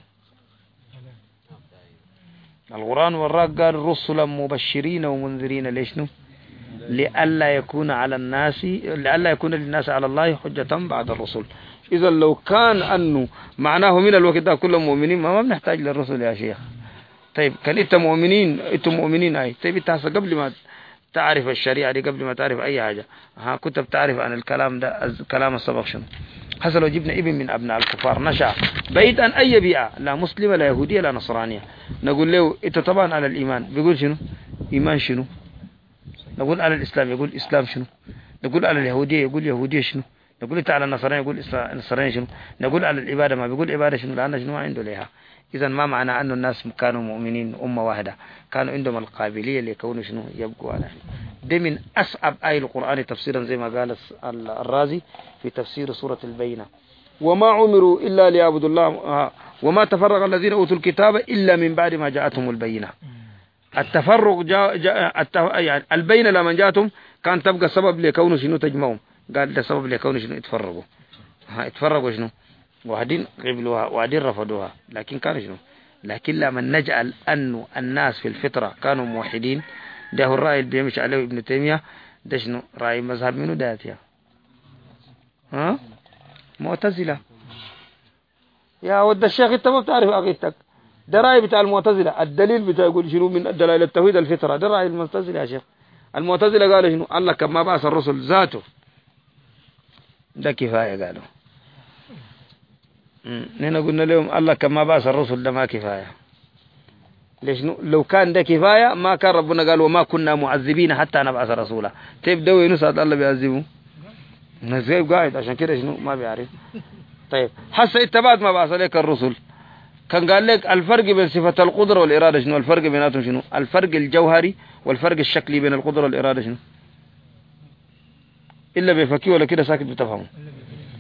القرآن والراق قال رسلا مبشرين ومنذرين لشنو؟ لألا يكون على الناس لألا يكون للناس على الله حجة بعد الرسل. إذا لو كان أنه معناه من الوقت ده كلهم مؤمنين ما بنحتاج للرسل يا شيخ. طيب كان انت مؤمنين انتم مؤمنين اي طيب انت قبل ما تعرف الشريعة دي، قبل ما تعرف اي حاجة، ها كنت بتعرف عن الكلام ده الكلام السبق شنو؟ حصل لو جبنا ابن من ابناء الكفار نشأ بعيد عن اي بيئة، لا مسلمة لا يهودية لا نصرانية، نقول له انت طبعا على الايمان، بيقول شنو؟ ايمان شنو؟ نقول على الاسلام، يقول اسلام شنو؟ نقول على اليهودية، يقول يهودية شنو؟ نقول انت على النصرانية، يقول النصرانية شنو؟ نقول على العبادة، ما بيقول عبادة شنو؟ لأن شنو ما عنده ليها. إذا ما معنى أن الناس كانوا مؤمنين أمة واحدة، كانوا عندهم القابلية ليكونوا شنو؟ يبقوا على ده. من أصعب آية القرآن تفسيرا زي ما قال الرازي في تفسير سورة البينة، وما عمروا إلا ليعبدوا الله وما تفرق الذين أوتوا الكتاب إلا من بعد ما جاءتهم البينة. التفرق جاء, جاء التف... يعني البينة لما جاءتهم كان تبقى سبب ليكونوا شنو؟ تجمعهم. قال ده سبب ليكونوا شنو؟ يتفرقوا. ها اتفرقوا شنو؟ وهدين قبلوها وهدين رفضوها، لكن كانوا شنو؟ لكن لما نجعل أنه الناس في الفطرة كانوا موحدين، ده هو الرأي اللي بيمشي عليه ابن تيمية. ده شنو؟ رأي مذهب منه داتيا؟ ها معتزلة يا ود الشيخ، انت ما بتعرف عقيدتك. ده رأي بتاع المعتزلة. الدليل بتاع يقول شنو من دلائل التوحيد الفطرة، ده رأي المعتزلة يا شيخ. المعتزلة قالوا شنو؟ الله كما بعث الرسل ذاته ده كفاية. قالوا نحن قلنا لهم الله كما بعث الرسل ده ما كفاية. ليش؟ لو كان ده كفاية ما كان ربنا قال وما كنا معذبين حتى نبعث رسولا. طيب ده ينسى الله بيعذبه نزيب قاعد عشان كده شنو ما بيعرف. طيب حس انت بعد ما بعث لك الرسل كان قال لك الفرق بين صفة القدرة والإرادة شنو؟ الفرق بيناتهم شنو؟ الفرق الجوهري والفرق الشكلي بين القدرة والإرادة شنو؟ إلا بيفكي ولا كده ساكت بتفهمه.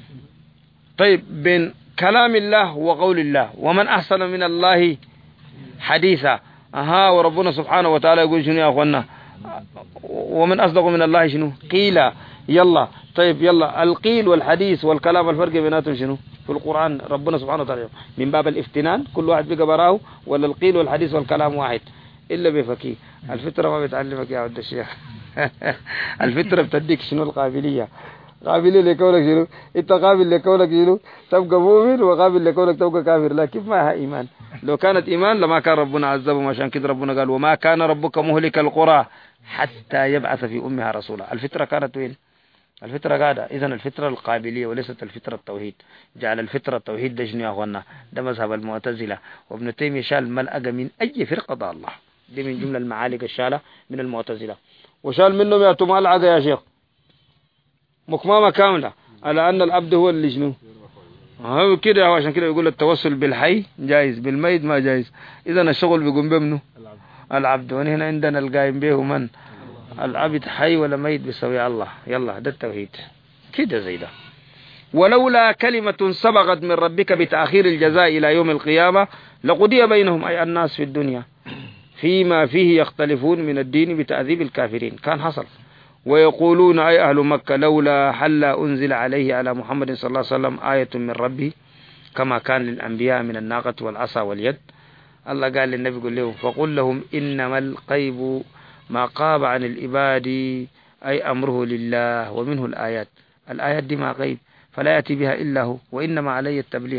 طيب بين كلام الله وقول الله، ومن أحسن من الله حديثا. أها وربنا سبحانه وتعالى يقول شنو يا أخوانا؟ ومن أصدق من الله شنو؟ قيل. يلا طيب يلا القيل والحديث والكلام الفرق بيناتهم شنو في القرآن؟ ربنا سبحانه وتعالى من باب الافتنان كل واحد بقى براه، ولا القيل والحديث والكلام واحد؟ إلا بفكيه. الفطرة ما بتعلمك يا عبد الشيخ. الفطرة بتديك شنو؟ القابلية. قابل لكونك شنو؟ انت قابل لكونك شنو؟ تبقى مؤمن، وقابل لكونك تبقى كافر. لكن ما هي ايمان. لو كانت ايمان لما كان ربنا عذبهم. عشان كده ربنا قال وما كان ربك مهلك القرى حتى يبعث في امها رسولا. الفطره كانت وين؟ الفطره قاعده. اذا الفطره القابليه وليست الفطره التوحيد. جعل الفطره التوحيد ده شنو يا اخوانا؟ ده مذهب المعتزله. وابن تيميه شال ملأقه من اي فرقه ضال الله. دي من جمله المعالق الشاله من المعتزله. وشال منهم يعطوا ملعقه يا شيخ مكمامة كاملة على أن العبد هو اللي شنو هو كده. عشان كده يقول التوسل بالحي جائز، بالميت ما جائز. إذا الشغل بيقوم بمنه العبد. وهنا عندنا القائم به من العبد، حي ولا ميت بيسوي الله. يلا ده التوحيد كده زي ده. ولولا كلمة سبقت من ربك بتأخير الجزاء إلى يوم القيامة لقضي بينهم أي الناس في الدنيا فيما فيه يختلفون من الدين بتأذيب الكافرين. كان حصل. ويقولون أي أهل مكة لولا حل أنزل عليه على محمد صلى الله عليه وسلم آية من ربه كما كان للأنبياء من الناقة والعصا واليد. الله قال للنبي قل لهم فقل لهم إنما الغيب ما قاب عن العباد أي أمره لله ومنه الآيات. الآيات دي ما غيب فلا يأتي بها إلا هو وإنما علي التبليغ.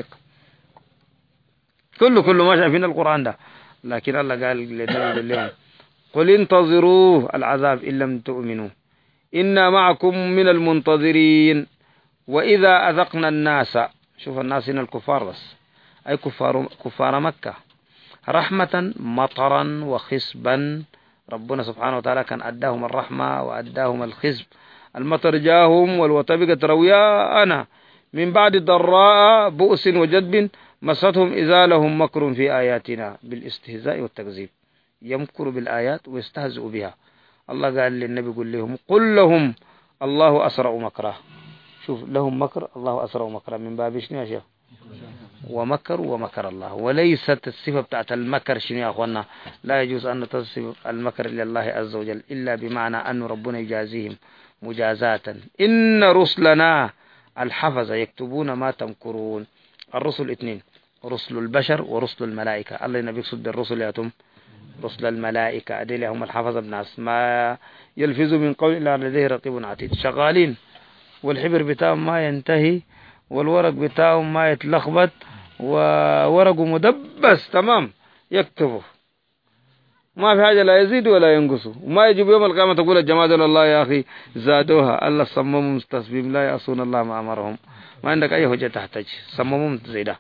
كله كله ما شايفين القرآن ده. لكن الله قال للنبي قل لهم قل انتظروا العذاب إن لم تؤمنوا إنا معكم من المنتظرين. وإذا أذقنا الناس، شوف الناس هنا الكفار بس، أي كفار, كفار مكة، رحمة مطرا وخصبا. ربنا سبحانه وتعالى كان أداهم الرحمة وأداهم الخصب. المطر جاهم والوطبقة رويا أنا من بعد ضراء بؤس وجدب مستهم إذا لهم مكر في آياتنا بالاستهزاء والتكذيب. يمكر بالآيات ويستهزئ بها. الله قال للنبي قل لهم قل لهم الله أسرع مكره. شوف لهم مكر الله أسرع مكره من باب شنو يا شيخ؟ ومكر ومكر الله. وليست الصفة بتاعت المكر شنو يا أخوانا؟ لا يجوز أن تصف المكر لله عز وجل إلا بمعنى أن ربنا يجازيهم مجازاة. إن رسلنا الحفظ يكتبون ما تمكرون. الرسل اثنين، رسل البشر ورسل الملائكة. الله ينبي يقصد بالرسل ياتم رسل الملائكة أدي لهم الحفظ الناس ما يلفظ من قول إلا لديه رقيب عتيد. شغالين والحبر بتاعهم ما ينتهي والورق بتاعهم ما يتلخبط وورقه مدبس تمام يكتبه ما في حاجة لا يزيد ولا ينقص. وما يجب يوم القيامة تقول الجماعة الله يا أخي زادوها. الله صمموا مستسبيم لا يعصون الله ما أمرهم. ما عندك أي حجة تحتاج صمموا زي ده.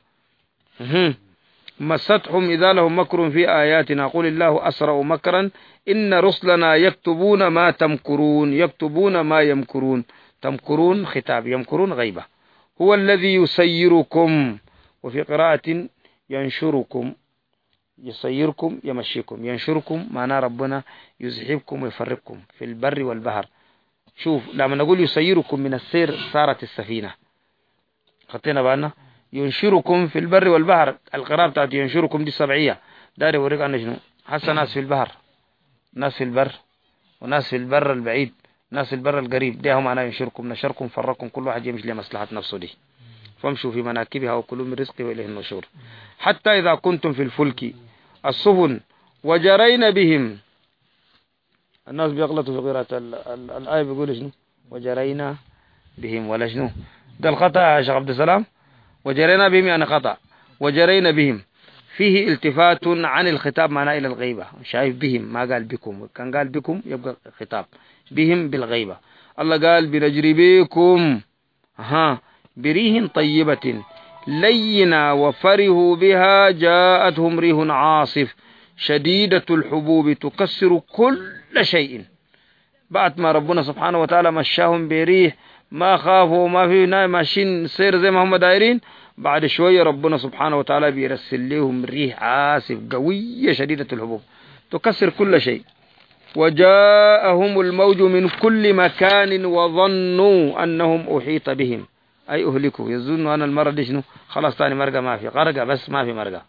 مستهم إذا لهم مكر في آياتنا قل الله أسرع مكرا إن رسلنا يكتبون ما تمكرون. يكتبون ما يمكرون. تمكرون خطاب، يمكرون غيبة. هو الذي يسيركم، وفي قراءة ينشركم. يسيركم يمشيكم. ينشركم معناه ربنا يزحبكم ويفرقكم في البر والبحر. شوف لما نقول يسيركم من السير صارت السفينة خطينا بالنا. ينشركم في البر والبحر القراءة بتاعت ينشركم دي السبعية. داري وريك عنه شنو؟ حتى ناس في البحر، ناس في البر، وناس في البر البعيد، ناس في البر القريب. ده هم أنا ينشركم نشركم فرقكم كل واحد يمشي لمصلحة نفسه دي. فامشوا في مناكبها وكلوا من رزقه وإليه النشور. حتى إذا كنتم في الفلك السفن وجرين بهم. الناس بيغلطوا في قراءة الآية بيقول شنو؟ وجرينا بهم ولا شنو؟ ده الخطأ يا شيخ عبد السلام. وجرينا بهم يعني خطأ. وجرينا بهم فيه التفات عن الخطاب معناه إلى الغيبة. شايف بهم ما قال بكم. كان قال بكم يبقى خطاب. بهم بالغيبة. الله قال بنجري بكم ها بريح طيبة لينا وفرهوا بها جاءتهم ريح عاصف شديدة الحبوب تكسر كل شيء. بعد ما ربنا سبحانه وتعالى مشاهم بريح ما خافوا ما في ناي ماشيين سير زي ما هم دايرين. بعد شوية ربنا سبحانه وتعالى بيرسل لهم ريح عاصف قوية شديدة الحبوب تكسر كل شيء. وجاءهم الموج من كل مكان وظنوا أنهم أحيط بهم أي أهلكوا. يظنوا أن المرة دي شنو خلاص تاني مرقة ما في غرقة بس ما في مرقة.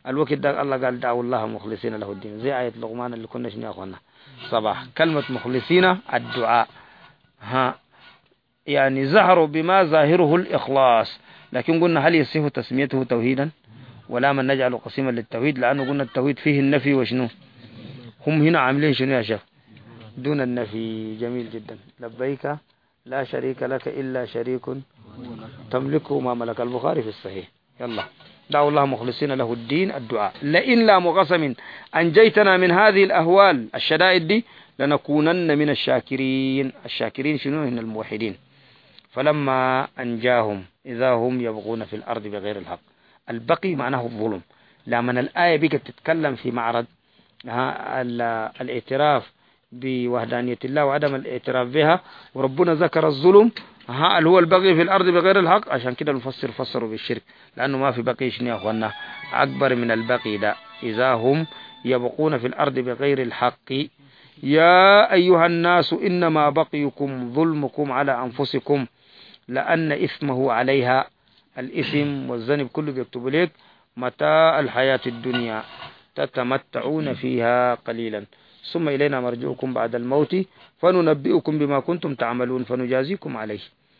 الوقت ده الله قال دعوا الله مخلصين له الدين، زي آية لقمان اللي كنا شنو يا أخوانا صباح. كلمة مخلصين الدعاء، ها يعني ظهروا بما ظاهره الإخلاص، لكن قلنا هل يصح تسميته توحيدا ولا من نجعل قسيما للتوحيد، لأنه قلنا التوحيد فيه النفي وشنو، هم هنا عاملين شنو يا شيخ دون النفي. جميل جدا. لبيك لا شريك لك إلا شريك تملكه ما ملك، البخاري في الصحيح. يلا دعوا الله مخلصين له الدين الدعاء. لئن لا مقسم أنجيتنا من هذه الأهوال الشدائد دي لنكونن من الشاكرين. الشاكرين شنو؟ من الموحدين. فلما أنجاهم إذا هم يبغون في الأرض بغير الحق. البقي معناه الظلم. لما الآية بقت تتكلم في معرض الاعتراف بوحدانية الله وعدم الاعتراف بها، وربنا ذكر الظلم ها اللي هو البغي في الأرض بغير الحق، عشان كده المفسر فسروا بالشرك، لأنه ما في بقي شنو يا أخوانا أكبر من البقي ده. إذا هم يبقون في الأرض بغير الحق يا أيها الناس إنما بقيكم ظلمكم على أنفسكم لأن إثمه عليها. الإثم والذنب كله بيكتب لك متاع الحياة الدنيا تتمتعون فيها قليلا ثم إلينا مرجعكم بعد الموت فننبئكم بما كنتم تعملون فنجازيكم عليه.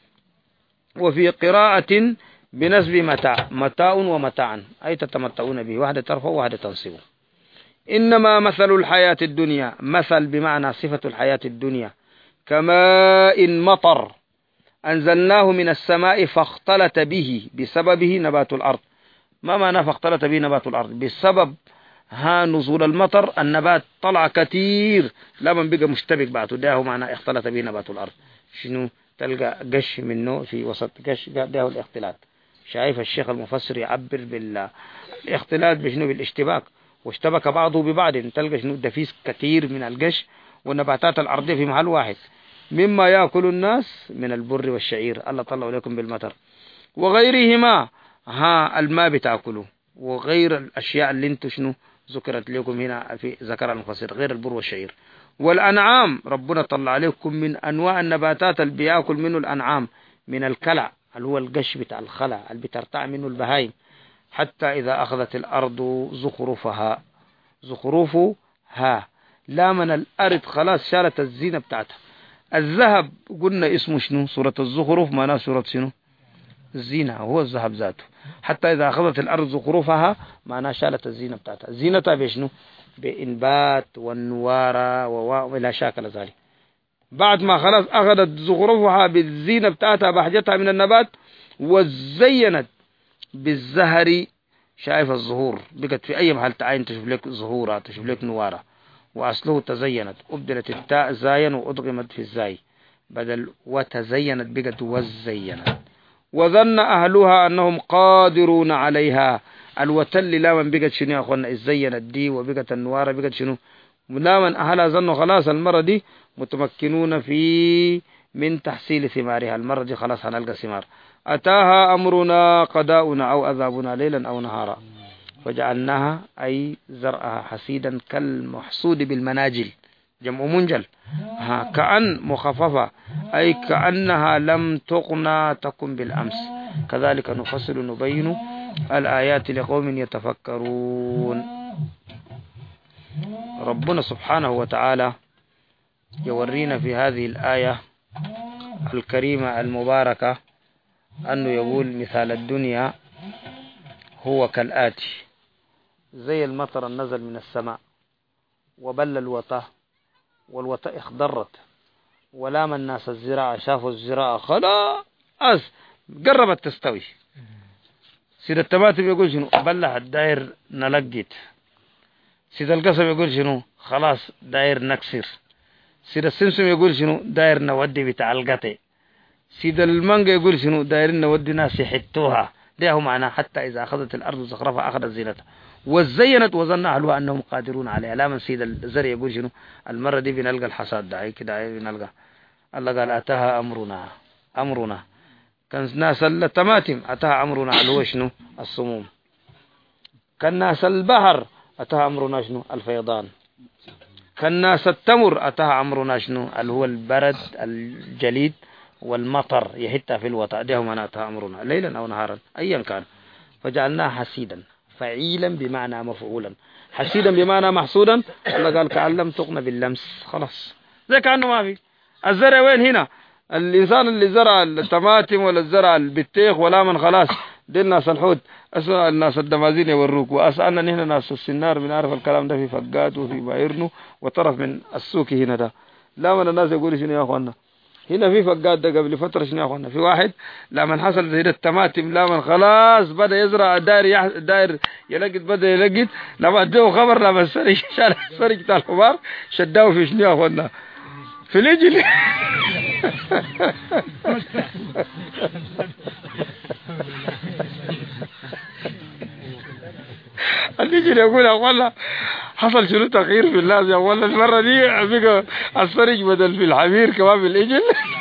وفي قراءة بنسب متاع، متاع ومتاعا أي تتمتعون به، واحدة ترفع وواحدة تنصب. إنما مثل الحياة الدنيا، مثل بمعنى صفة الحياة الدنيا، كماء مطر أنزلناه من السماء فاختلط به بسببه نبات الأرض. ما معنى فاختلط به نبات الأرض؟ بسبب ها نزول المطر النبات طلع كثير، لا من بقى مشتبك بعده، ده هو معنى اختلط به نبات الأرض. شنو؟ تلقى قش منه في وسط قش، ده هو الاختلاط. شايف الشيخ المفسر يعبر بالاختلاط بشنو؟ بالاشتباك، واشتبك بعضه ببعض، تلقى شنو دفيس كثير من القش والنباتات الأرضية في محل واحد. مما يأكل الناس من البر والشعير، الله طلع عليكم بالمطر وغيرهما، ها الماء بتاكلوا، وغير الأشياء اللي انتو شنو ذكرت لكم هنا في ذكر المفسر، غير البر والشعير. والأنعام ربنا طلع عليكم من أنواع النباتات اللي بياكل منه الأنعام، من الكلع اللي هو القش بتاع الخلع اللي بترتع منه البهايم، حتى إذا أخذت الأرض زخرفها، زخرفها لا من الأرض خلاص شالت الزينة بتاعتها. الذهب قلنا اسمه شنو؟ سورة الزخرف معناه سورة شنو؟ الزينة، هو الذهب ذاته. حتى إذا أخذت الأرض زخرفها معناه شالت الزينة بتاعتها. زينتها بشنو؟ بإنبات والنوارة وإلى شاكل ذلك. بعد ما خلاص أخذت زخرفها بالزينة بتاعتها بحاجتها من النبات وزينت بالزهر، شايف الزهور بقت في أي محل تعين تشوف لك زهورة، تشوف لك نوارة. وأصله تزينت، أبدلت التاء زاين وأدغمت في الزاي، بدل وتزينت بقت وزينت. وظن أهلها أنهم قادرون عليها، الوتل لا من بقت شنو يا أخوانا زينت دي، وبقت النوارة بقت شنو، لا من أهلها ظنوا خلاص المرة دي متمكنون في من تحصيل ثمارها، المرة دي خلاص هنلقى ثمار. أتاها أمرنا قضاؤنا أو عذابنا ليلا أو نهارا فجعلناها أي زرعها حسيدا كالمحصود بالمناجل، جمع منجل، ها كأن مخففة أي كأنها لم تقنى تكن بالأمس. كذلك نفصل نبين الآيات لقوم يتفكرون. ربنا سبحانه وتعالى يورينا في هذه الآية الكريمة المباركة أنه يقول مثال الدنيا هو كالآتي: زي المطر نزل من السماء وبل الوطاء، والوطاء اخضرت، ولام الناس الزراعة، شافوا الزراعة خلاص قربت تستوي. سيد التماتم يقول شنو؟ بلح الداير نلقيت. سيد القصب يقول شنو؟ خلاص داير نكسر. سيد السمسم يقول شنو؟ داير نودي بتاع القطع. سيد المانجا يقول شنو؟ دايرين نودي ناس يحتوها. ده هو معناه حتى إذا أخذت الأرض زخرفها أخذت زينتها وزينت وظن أهلها أنهم قادرون عليها. لا من سيد الزرع يقول شنو؟ المرة دي بنلقى الحصاد داعي كده بنلقى. الله قال أتاها أمرنا، أمرنا كان ناس التماتم أتاها أمرنا اللي هو شنو؟ السموم. كان ناس البحر أتاها أمرنا شنو؟ الفيضان. كان ناس التمر أتاها أمرنا شنو؟ اللي هو البرد الجليد والمطر يحتى في الوطاء، ده ما أتاها أمرنا ليلا أو نهارا أيا كان. فجعلناها حسيدا فعيلا بمعنى مفعولا، حسيدا بمعنى محسودا. الله قال كأن لم تغن باللمس، خلاص زي كأنه ما في. الزرع وين هنا؟ الإنسان اللي زرع الطماطم ولا زرع البطيخ ولا من خلاص دي الناس الحوت، أسأل الناس الدمازين يوروك، وأسألنا نحن ناس السنار بنعرف الكلام ده في فقات وفي بايرنو وطرف من السوق هنا ده. لا من الناس يقولوا شنو يا أخوانا هنا في فقات ده قبل فترة شنو يا أخوانا في واحد لما حصل زي الطماطم لا من خلاص بدأ يزرع داير يح... داير يلقط بدأ يلقط لما ادوه خبر لما السرج شال السرج بتاع الحمار شداه في شنو يا أخوانا في الإجل. الإجل يقول يا أخوانا حصل شنو تغيير في الناس يا أخوانا المرة دي بقى السرج بدل في الحمير كمان في الإجل.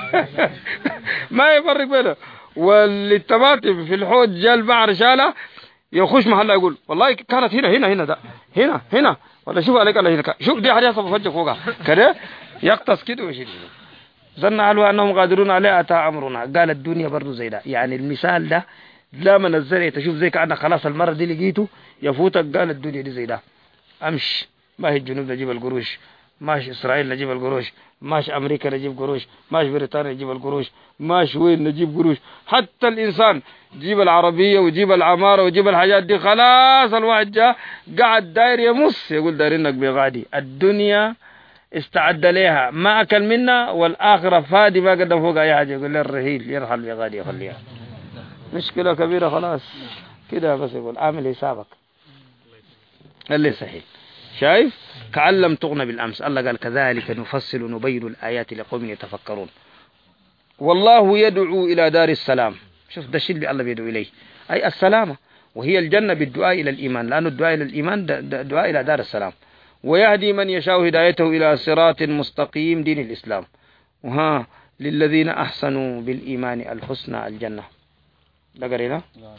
ما يفرق بينه. والطماطم في الحوض جاء البحر شالة يخش محله يقول والله كانت هنا هنا هنا ده هنا هنا ولا شوف عليك الله هنا شوف دي حاجة فجأة فوقها كده يقتص كده ويشيل. ظن علوا أنهم قادرون عليه أتى أمرنا. قال الدنيا برضو زي ده. يعني المثال ده لا من الزرع تشوف زي كأنك خلاص المرة دي لقيته يفوتك. قال الدنيا دي زي ده. أمش ما هي الجنوب نجيب القروش، ماش إسرائيل نجيب القروش، ماش أمريكا نجيب قروش، ماش بريطانيا نجيب القروش، ماش وين نجيب قروش. حتى الإنسان جيب العربية وجيب العمارة وجيب الحاجات دي خلاص الواحد جاء قاعد داير يمص يقول دايرينك بغادي. الدنيا استعد لها ما أكل منا والآخرة فادي ما قدم فوق أي حاجة يقول له الرهيل يرحل بغادي يخليها. مشكلة كبيرة خلاص كده بس يقول عامل حسابك اللي صحيح. شايف كأن لم تغن بالأمس. الله قال كذلك نفصل نبين الآيات لقوم يتفكرون. والله يدعو إلى دار السلام. شوف ده الشيء اللي الله بيدعو إليه أي السلامة وهي الجنة بالدعاء إلى الإيمان لأن الدعاء إلى الإيمان دعاء إلى دار السلام. ويهدي من يشاء هدايته إلى صراط مستقيم دين الإسلام. وها للذين أحسنوا بالإيمان الحسنى الجنة. ده قرينا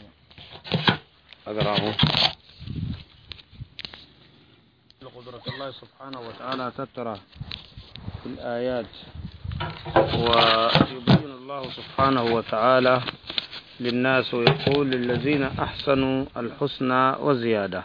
أقراه. قدرة الله سبحانه وتعالى تترى في الآيات ويبين الله سبحانه وتعالى للناس ويقول للذين أحسنوا الحسنى وزيادة.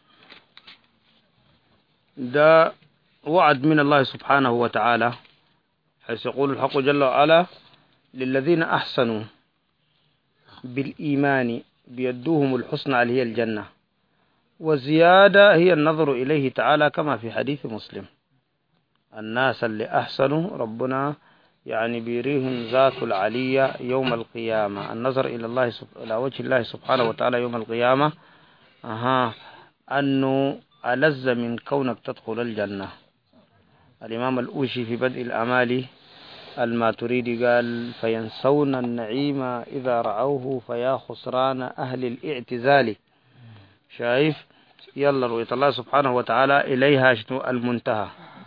ده وعد من الله سبحانه وتعالى حيث يقول الحق جل وعلا للذين أحسنوا بالإيمان بيدوهم الحسنى اللي هي الجنة وزيادة هي النظر إليه تعالى كما في حديث مسلم. الناس اللي أحسنوا ربنا يعني بيريهم ذات العلية يوم القيامة. النظر إلى الله إلى وجه الله سبحانه وتعالى يوم القيامة أها أنه ألذ من كونك تدخل الجنة. الإمام الأوشي في بدء الأمال الماتريدي قال فينسون النعيم إذا رعوه فيا خسران أهل الاعتزال. شايف يلا رؤية الله سبحانه وتعالى إليها شنو المنتهى.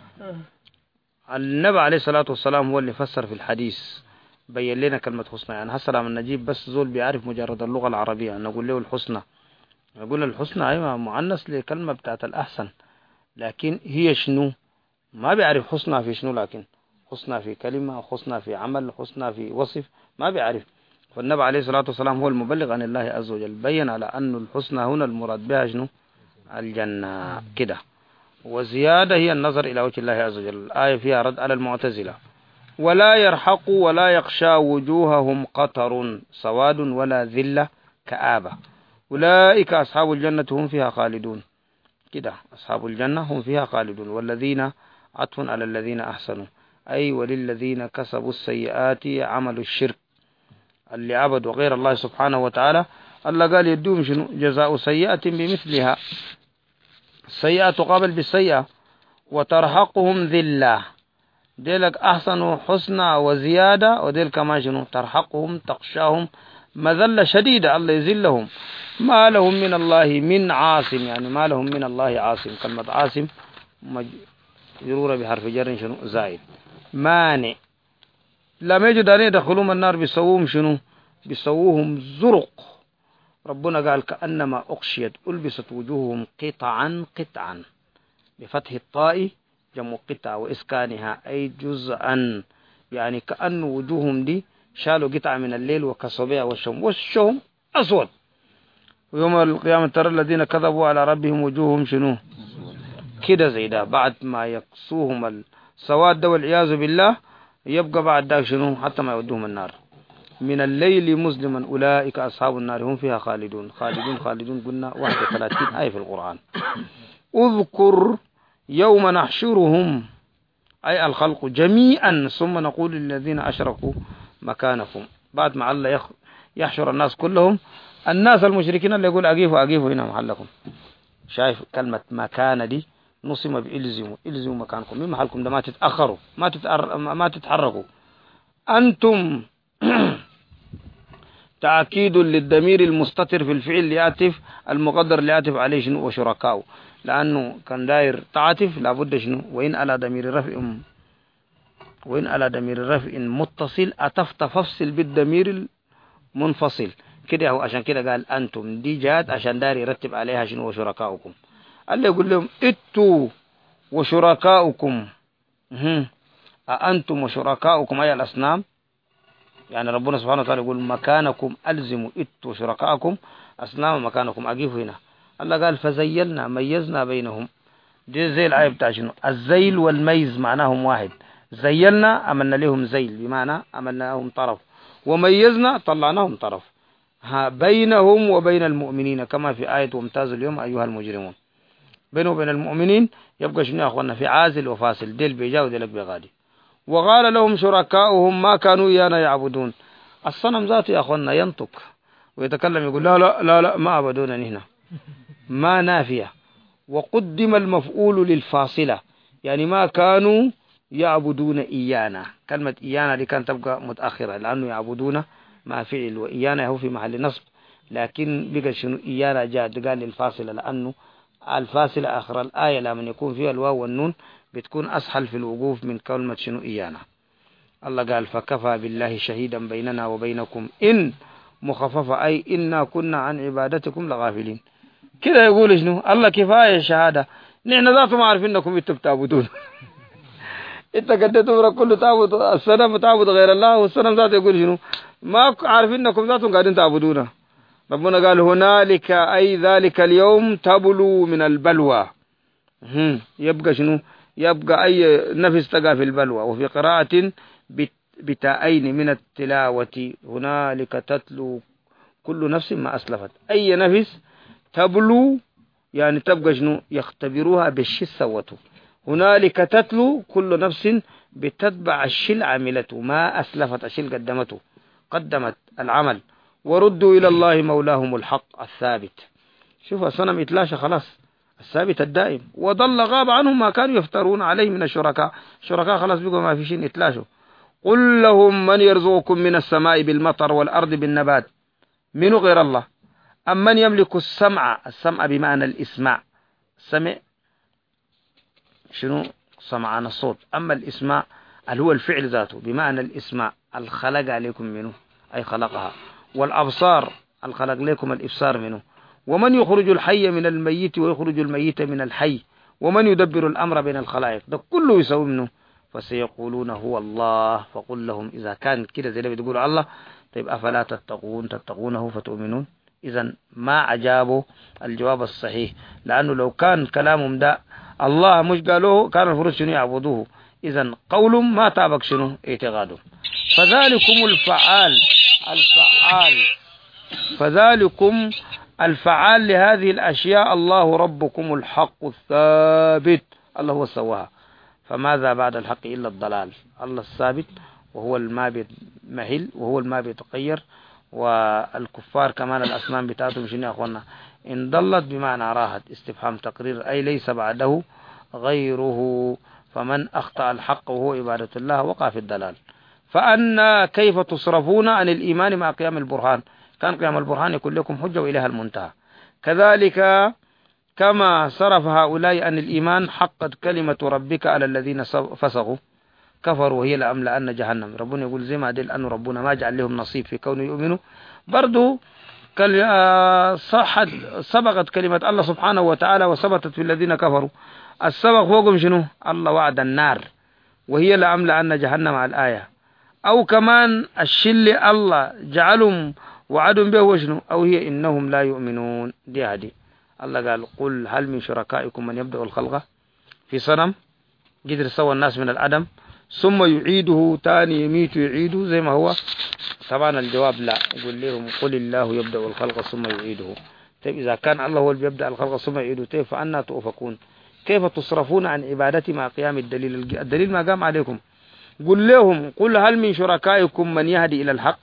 النبي عليه الصلاة والسلام هو اللي فسر في الحديث بين لنا كلمة حسنى. يعني هسه من نجيب بس زول بيعرف مجرد اللغة العربية نقول له الحسنى نقول الحسنى أيوة مؤنث لكلمة بتاعت الأحسن لكن هي شنو ما بيعرف حسنى في شنو لكن حسنى في كلمة حسنى في عمل حسنى في وصف ما بيعرف. فالنبي عليه الصلاة والسلام هو المبلغ عن الله عز وجل بين على أن الحسنى هنا المراد بها شنو الجنة كده. وزيادة هي النظر إلى وجه الله عز وجل. الآية فيها رد على المعتزلة. ولا يرحق ولا يخشى وجوههم قطر سواد ولا ذلة كآبة أولئك أصحاب الجنة هم فيها خالدون كده. أصحاب الجنة هم فيها خالدون. والذين عطف على الذين أحسنوا أي وللذين كسبوا السيئات عملوا الشرك اللي عبدوا غير الله سبحانه وتعالى. الله قال يدوم شنو جزاء سيئة بمثلها. السيئة تقابل بالسيئة. وترحقهم ذلة ديلك أحسنوا حسنى وزيادة وديل كمان شنو ترحقهم تقشاهم مذلة شديدة الله يذلهم. ما لهم من الله من عاصم يعني ما لهم من الله عاصم. كلمة عاصم مجرورة بحرف جر شنو زائد مانع. لما يجوا دارين يدخلوهم النار بيسووهم شنو بيسووهم زرق. ربنا قال كأنما أغشيت ألبست وجوههم قطعا قطعا بفتح الطاء جمع قطع وإسكانها أي جزءا يعني كأن وجوههم دي شالوا قطعة من الليل وكسبها والشم والشم أسود ويوم القيامة ترى الذين كذبوا على ربهم وجوههم شنو كده زي ده، بعد ما يقصوهم السواد ده والعياذ بالله يبقى بعد ذلك شنو حتى ما يودوهم النار. من الليل مظلما أولئك أصحاب النار هم فيها خالدون. خالدون خالدون قلنا واحد وثلاثين آية في القرآن. اذكر يوم نحشرهم أي الخلق جميعا ثم نقول للذين أشركوا مكانكم. بعد ما الله يحشر الناس كلهم، الناس المشركين اللي يقول أقيفوا أقيفوا هنا محلكم. شايف كلمة مكان دي نصم بإلزموا إلزموا مكانكم من محلكم ده، ما تتأخروا ما تتأر... ما تتحركوا أنتم. تأكيد للضمير المستتر في الفعل ليعطف المقدر ليعطف عليه شنو وشركاء، لأنه كان داير تعاطف لابد شنو وإن على ضمير رفع وإن على ضمير رفع متصل أتفت ففصل بالضمير المنفصل كده. هو عشان كده قال أنتم دي جات عشان داير يرتب عليها شنو وشركاؤكم. اللي يقول لهم اتوا وشركاؤكم أأنتم وشركاؤكم أي الأصنام، يعني ربنا سبحانه وتعالى يقول مكانكم ألزموا اتوا وشركاؤكم أصنام مكانكم أقيفوا هنا. الله قال فزيلنا ميزنا بينهم. دي زي الآية بتاع شنو الزيل والميز معناهم واحد. زيلنا عملنا لهم زيل بمعنى عملنا لهم طرف، وميزنا طلعناهم طرف. ها بينهم وبين المؤمنين كما في آية وامتازوا اليوم أيها المجرمون. بينه وبين المؤمنين يبقى شنو يا أخوانا في عازل وفاصل، ديل بيجا وديلك بغادي. وقال لهم شركاؤهم ما كانوا إيانا يعبدون. الصنم ذاته يا أخوانا ينطق ويتكلم يقول لا لا لا, لا ما عبدونني هنا ما نافية. وقدم المفعول للفاصلة يعني ما كانوا يعبدون إيانا. كلمة إيانا دي كانت تبقى متأخرة لأنه يعبدون ما فعل، وإيانا هو في محل نصب، لكن بقى شنو إيانا جاء قال للفاصلة لأنه الفاصلة آخر الآية لما يكون فيها الواو والنون بتكون أسهل في الوقوف من كلمة شنو إيانا. الله قال فكفى بالله شهيدا بيننا وبينكم إن مخففة أي إنا كنا عن عبادتكم لغافلين. كده يقول شنو الله كفاية شهادة نحن ذاته ما عارفين انكم انتم بتعبدون. انت قديت عمرك كله تعبد الصنم تعبد غير الله، والصنم ذاته يقول شنو ما عارفين انكم ذاتهم قاعدين تعبدونه. ربنا قال هنالك اي ذلك اليوم تبلو من البلوى. يبقى شنو يبقى اي نفس تقع في البلوى. وفي قراءة بتاءين من التلاوة هنالك تتلو كل نفس ما أسلفت. أي نفس تبلو يعني تبقى شنو يختبروها بالشي سوته. هنالك تتلو كل نفس بتتبع الشي عملته ما أسلفت الشي قدمته قدمت العمل. وردوا إلى الله مولاهم الحق الثابت. شوف الصنم يتلاشى خلاص الثابت الدائم، وضل غاب عنهم ما كانوا يفترون عليه من الشركاء. شركاء خلاص بيقوا ما في شيء يتلاشوا. قل لهم من يرزقكم من السماء بالمطر والأرض بالنبات منو غير الله؟ أم من يملك السمع السمع بمعنى الإسماع. السمع شنو سمعان الصوت، أما الإسماع اللي هو الفعل ذاته بمعنى الإسماع الخلق عليكم منه أي خلقها، والأبصار الخلق لكم الإبصار منه. ومن يخرج الحي من الميت ويخرج الميت من الحي ومن يدبر الأمر بين الخلائق ده كله يسوي منه. فسيقولون هو الله. فقل لهم إذا كان كده زي اللي بتقولوا الله طيب أفلا تتقون تتقونه فتؤمنون. إذا ما عجابه الجواب الصحيح، لأنه لو كان كلامهم ده الله مش قالوه كان المفروض شنو يعبدوه. إذا قولهم ما تابق شنو اعتقاده. فذلكم الفعال الفعال فذلكم الفعال لهذه الأشياء الله ربكم الحق الثابت. الله هو سواها. فماذا بعد الحق إلا الضلال. الله الثابت وهو ما بيتمهل وهو ما بيتغير. والكفار كمان الأصنام بتاعتهم شنو يا أخوانا إن ضلت بمعنى راحت استفهام تقرير أي ليس بعده غيره. فمن أخطأ الحق وهو عبادة الله وقع في الضلال. فأنا كيف تصرفون عن الإيمان مع قيام البرهان. كان قيام البرهان يكون لكم حجة وإليها المنتهى. كذلك كما صرف هؤلاء عن الإيمان حقت كلمة ربك على الذين فسقوا كفروا وهي لأملأن جهنم. ربنا يقول زي ما دل أن ربنا ما جعل لهم نصيب في كونه يؤمنوا. برضو صحت سبقت كلمة الله سبحانه وتعالى وثبتت في الذين كفروا. السبق فوقهم شنو الله وعد النار وهي لأملأن جهنم على الآية. أو كمان الشل الله جعلهم وعدهم به وشنو أو هي إنهم لا يؤمنون. دي هذه الله قال قل هل من شركائكم من يبدأ الخلق في صنم قدر سوى الناس من العدم ثم يعيده تاني يميت يعيده زي ما هو. طبعا الجواب لا. يقول لهم قل الله يبدأ الخلق ثم يعيده. طيب إذا كان الله هو اللي بيبدأ الخلق ثم يعيده طيب فأنا تؤفكون؟ كيف تصرفون عن عبادتي مع قيام الدليل؟ الدليل ما قام عليكم. قل لهم قل هل من شركائكم من يهدي إلى الحق،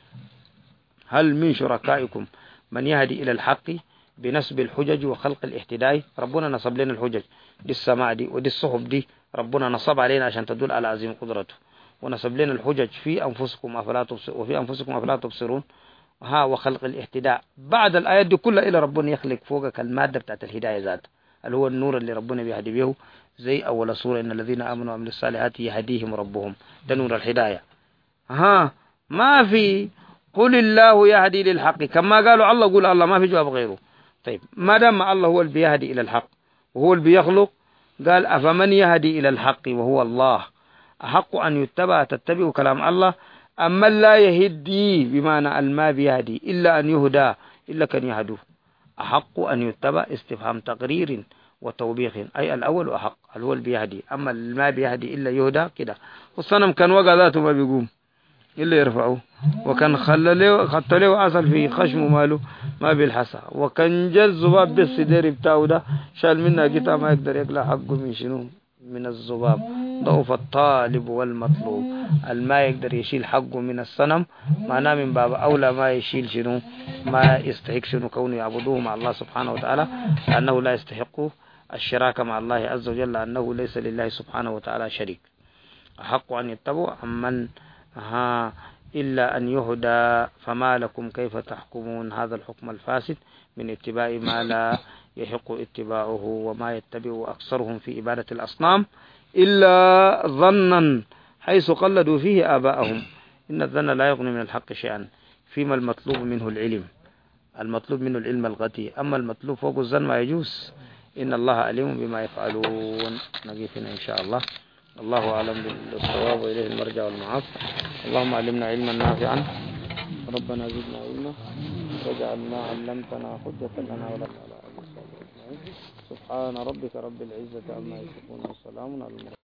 هل من شركائكم من يهدي إلى الحق بنسب الحجج وخلق الاهتداء. ربنا نصب لنا الحجج دي السماء دي ودي الصحب دي ربنا نصب علينا عشان تدل على عظيم قدرته، ونصب لنا الحجج في أنفسكم أفلا تبصرون وفي أنفسكم أفلا تبصرون ها وخلق الاهتداء. بعد الآيات دي كلها إلى ربنا يخلق فوقك المادة بتاعت الهداية ذات اللي هو النور اللي ربنا بيهدي به، زي أول سورة إن الذين آمنوا وعملوا الصالحات يهديهم ربهم، ده نور الهداية. ها ما في قل الله يهدي للحق كما قالوا الله قول الله، ما في جواب غيره. طيب ما دام الله هو اللي بيهدي إلى الحق وهو اللي بيخلق، قال أفمن يهدي إلى الحق وهو الله أحق أن يتبع تتبع كلام الله أما لا يهدي بمعنى الما بيهدي إلا أن يهدى إلا كان يهدوه أحق أن يتبع استفهام تقرير وتوبيخ، أي الأول أحق هو اللي بيهدي، أما الما بيهدي إلا يهدى كده. والصنم كان وقع ذاته ما بيقوم إلا يرفعه، وكان خلله خط له أصل في خشمه ماله ما بالحسا، وكان جل ذباب بالصدر بتاعه ده شال منها قطع ما يقدر يقلع حقه من شنو من الذباب. ضعف الطالب والمطلوب، الما يقدر يشيل حقه من الصنم معناه من باب أولى ما يشيل شنو ما يستحق شنو كونه يعبدوه مع الله سبحانه وتعالى، لأنه لا يستحق الشراكة مع الله عز وجل لأنه ليس لله سبحانه وتعالى شريك. أحق أن يتبعوا أمن ها إلا أن يهدى فما لكم كيف تحكمون. هذا الحكم الفاسد من اتباع ما لا يحق اتباعه، وما يتبع أكثرهم في عبادة الأصنام إلا ظنا حيث قلدوا فيه آباءهم. إن الظن لا يغني من الحق شيئا، فيما المطلوب منه العلم، المطلوب منه العلم الغتي، أما المطلوب فوق الظن ما يجوز. إن الله عليم بما يفعلون. نقف هنا إن شاء الله. الله أعلم بالصواب وإليه المرجع والمعاد. اللهم علمنا علما نافعا، ربنا زدنا علما، واجعل ما علمتنا حجة لنا ولك على آله وصحبه أجمعين. سبحان ربك رب العزة عما يصفون وسلام على المرسلين.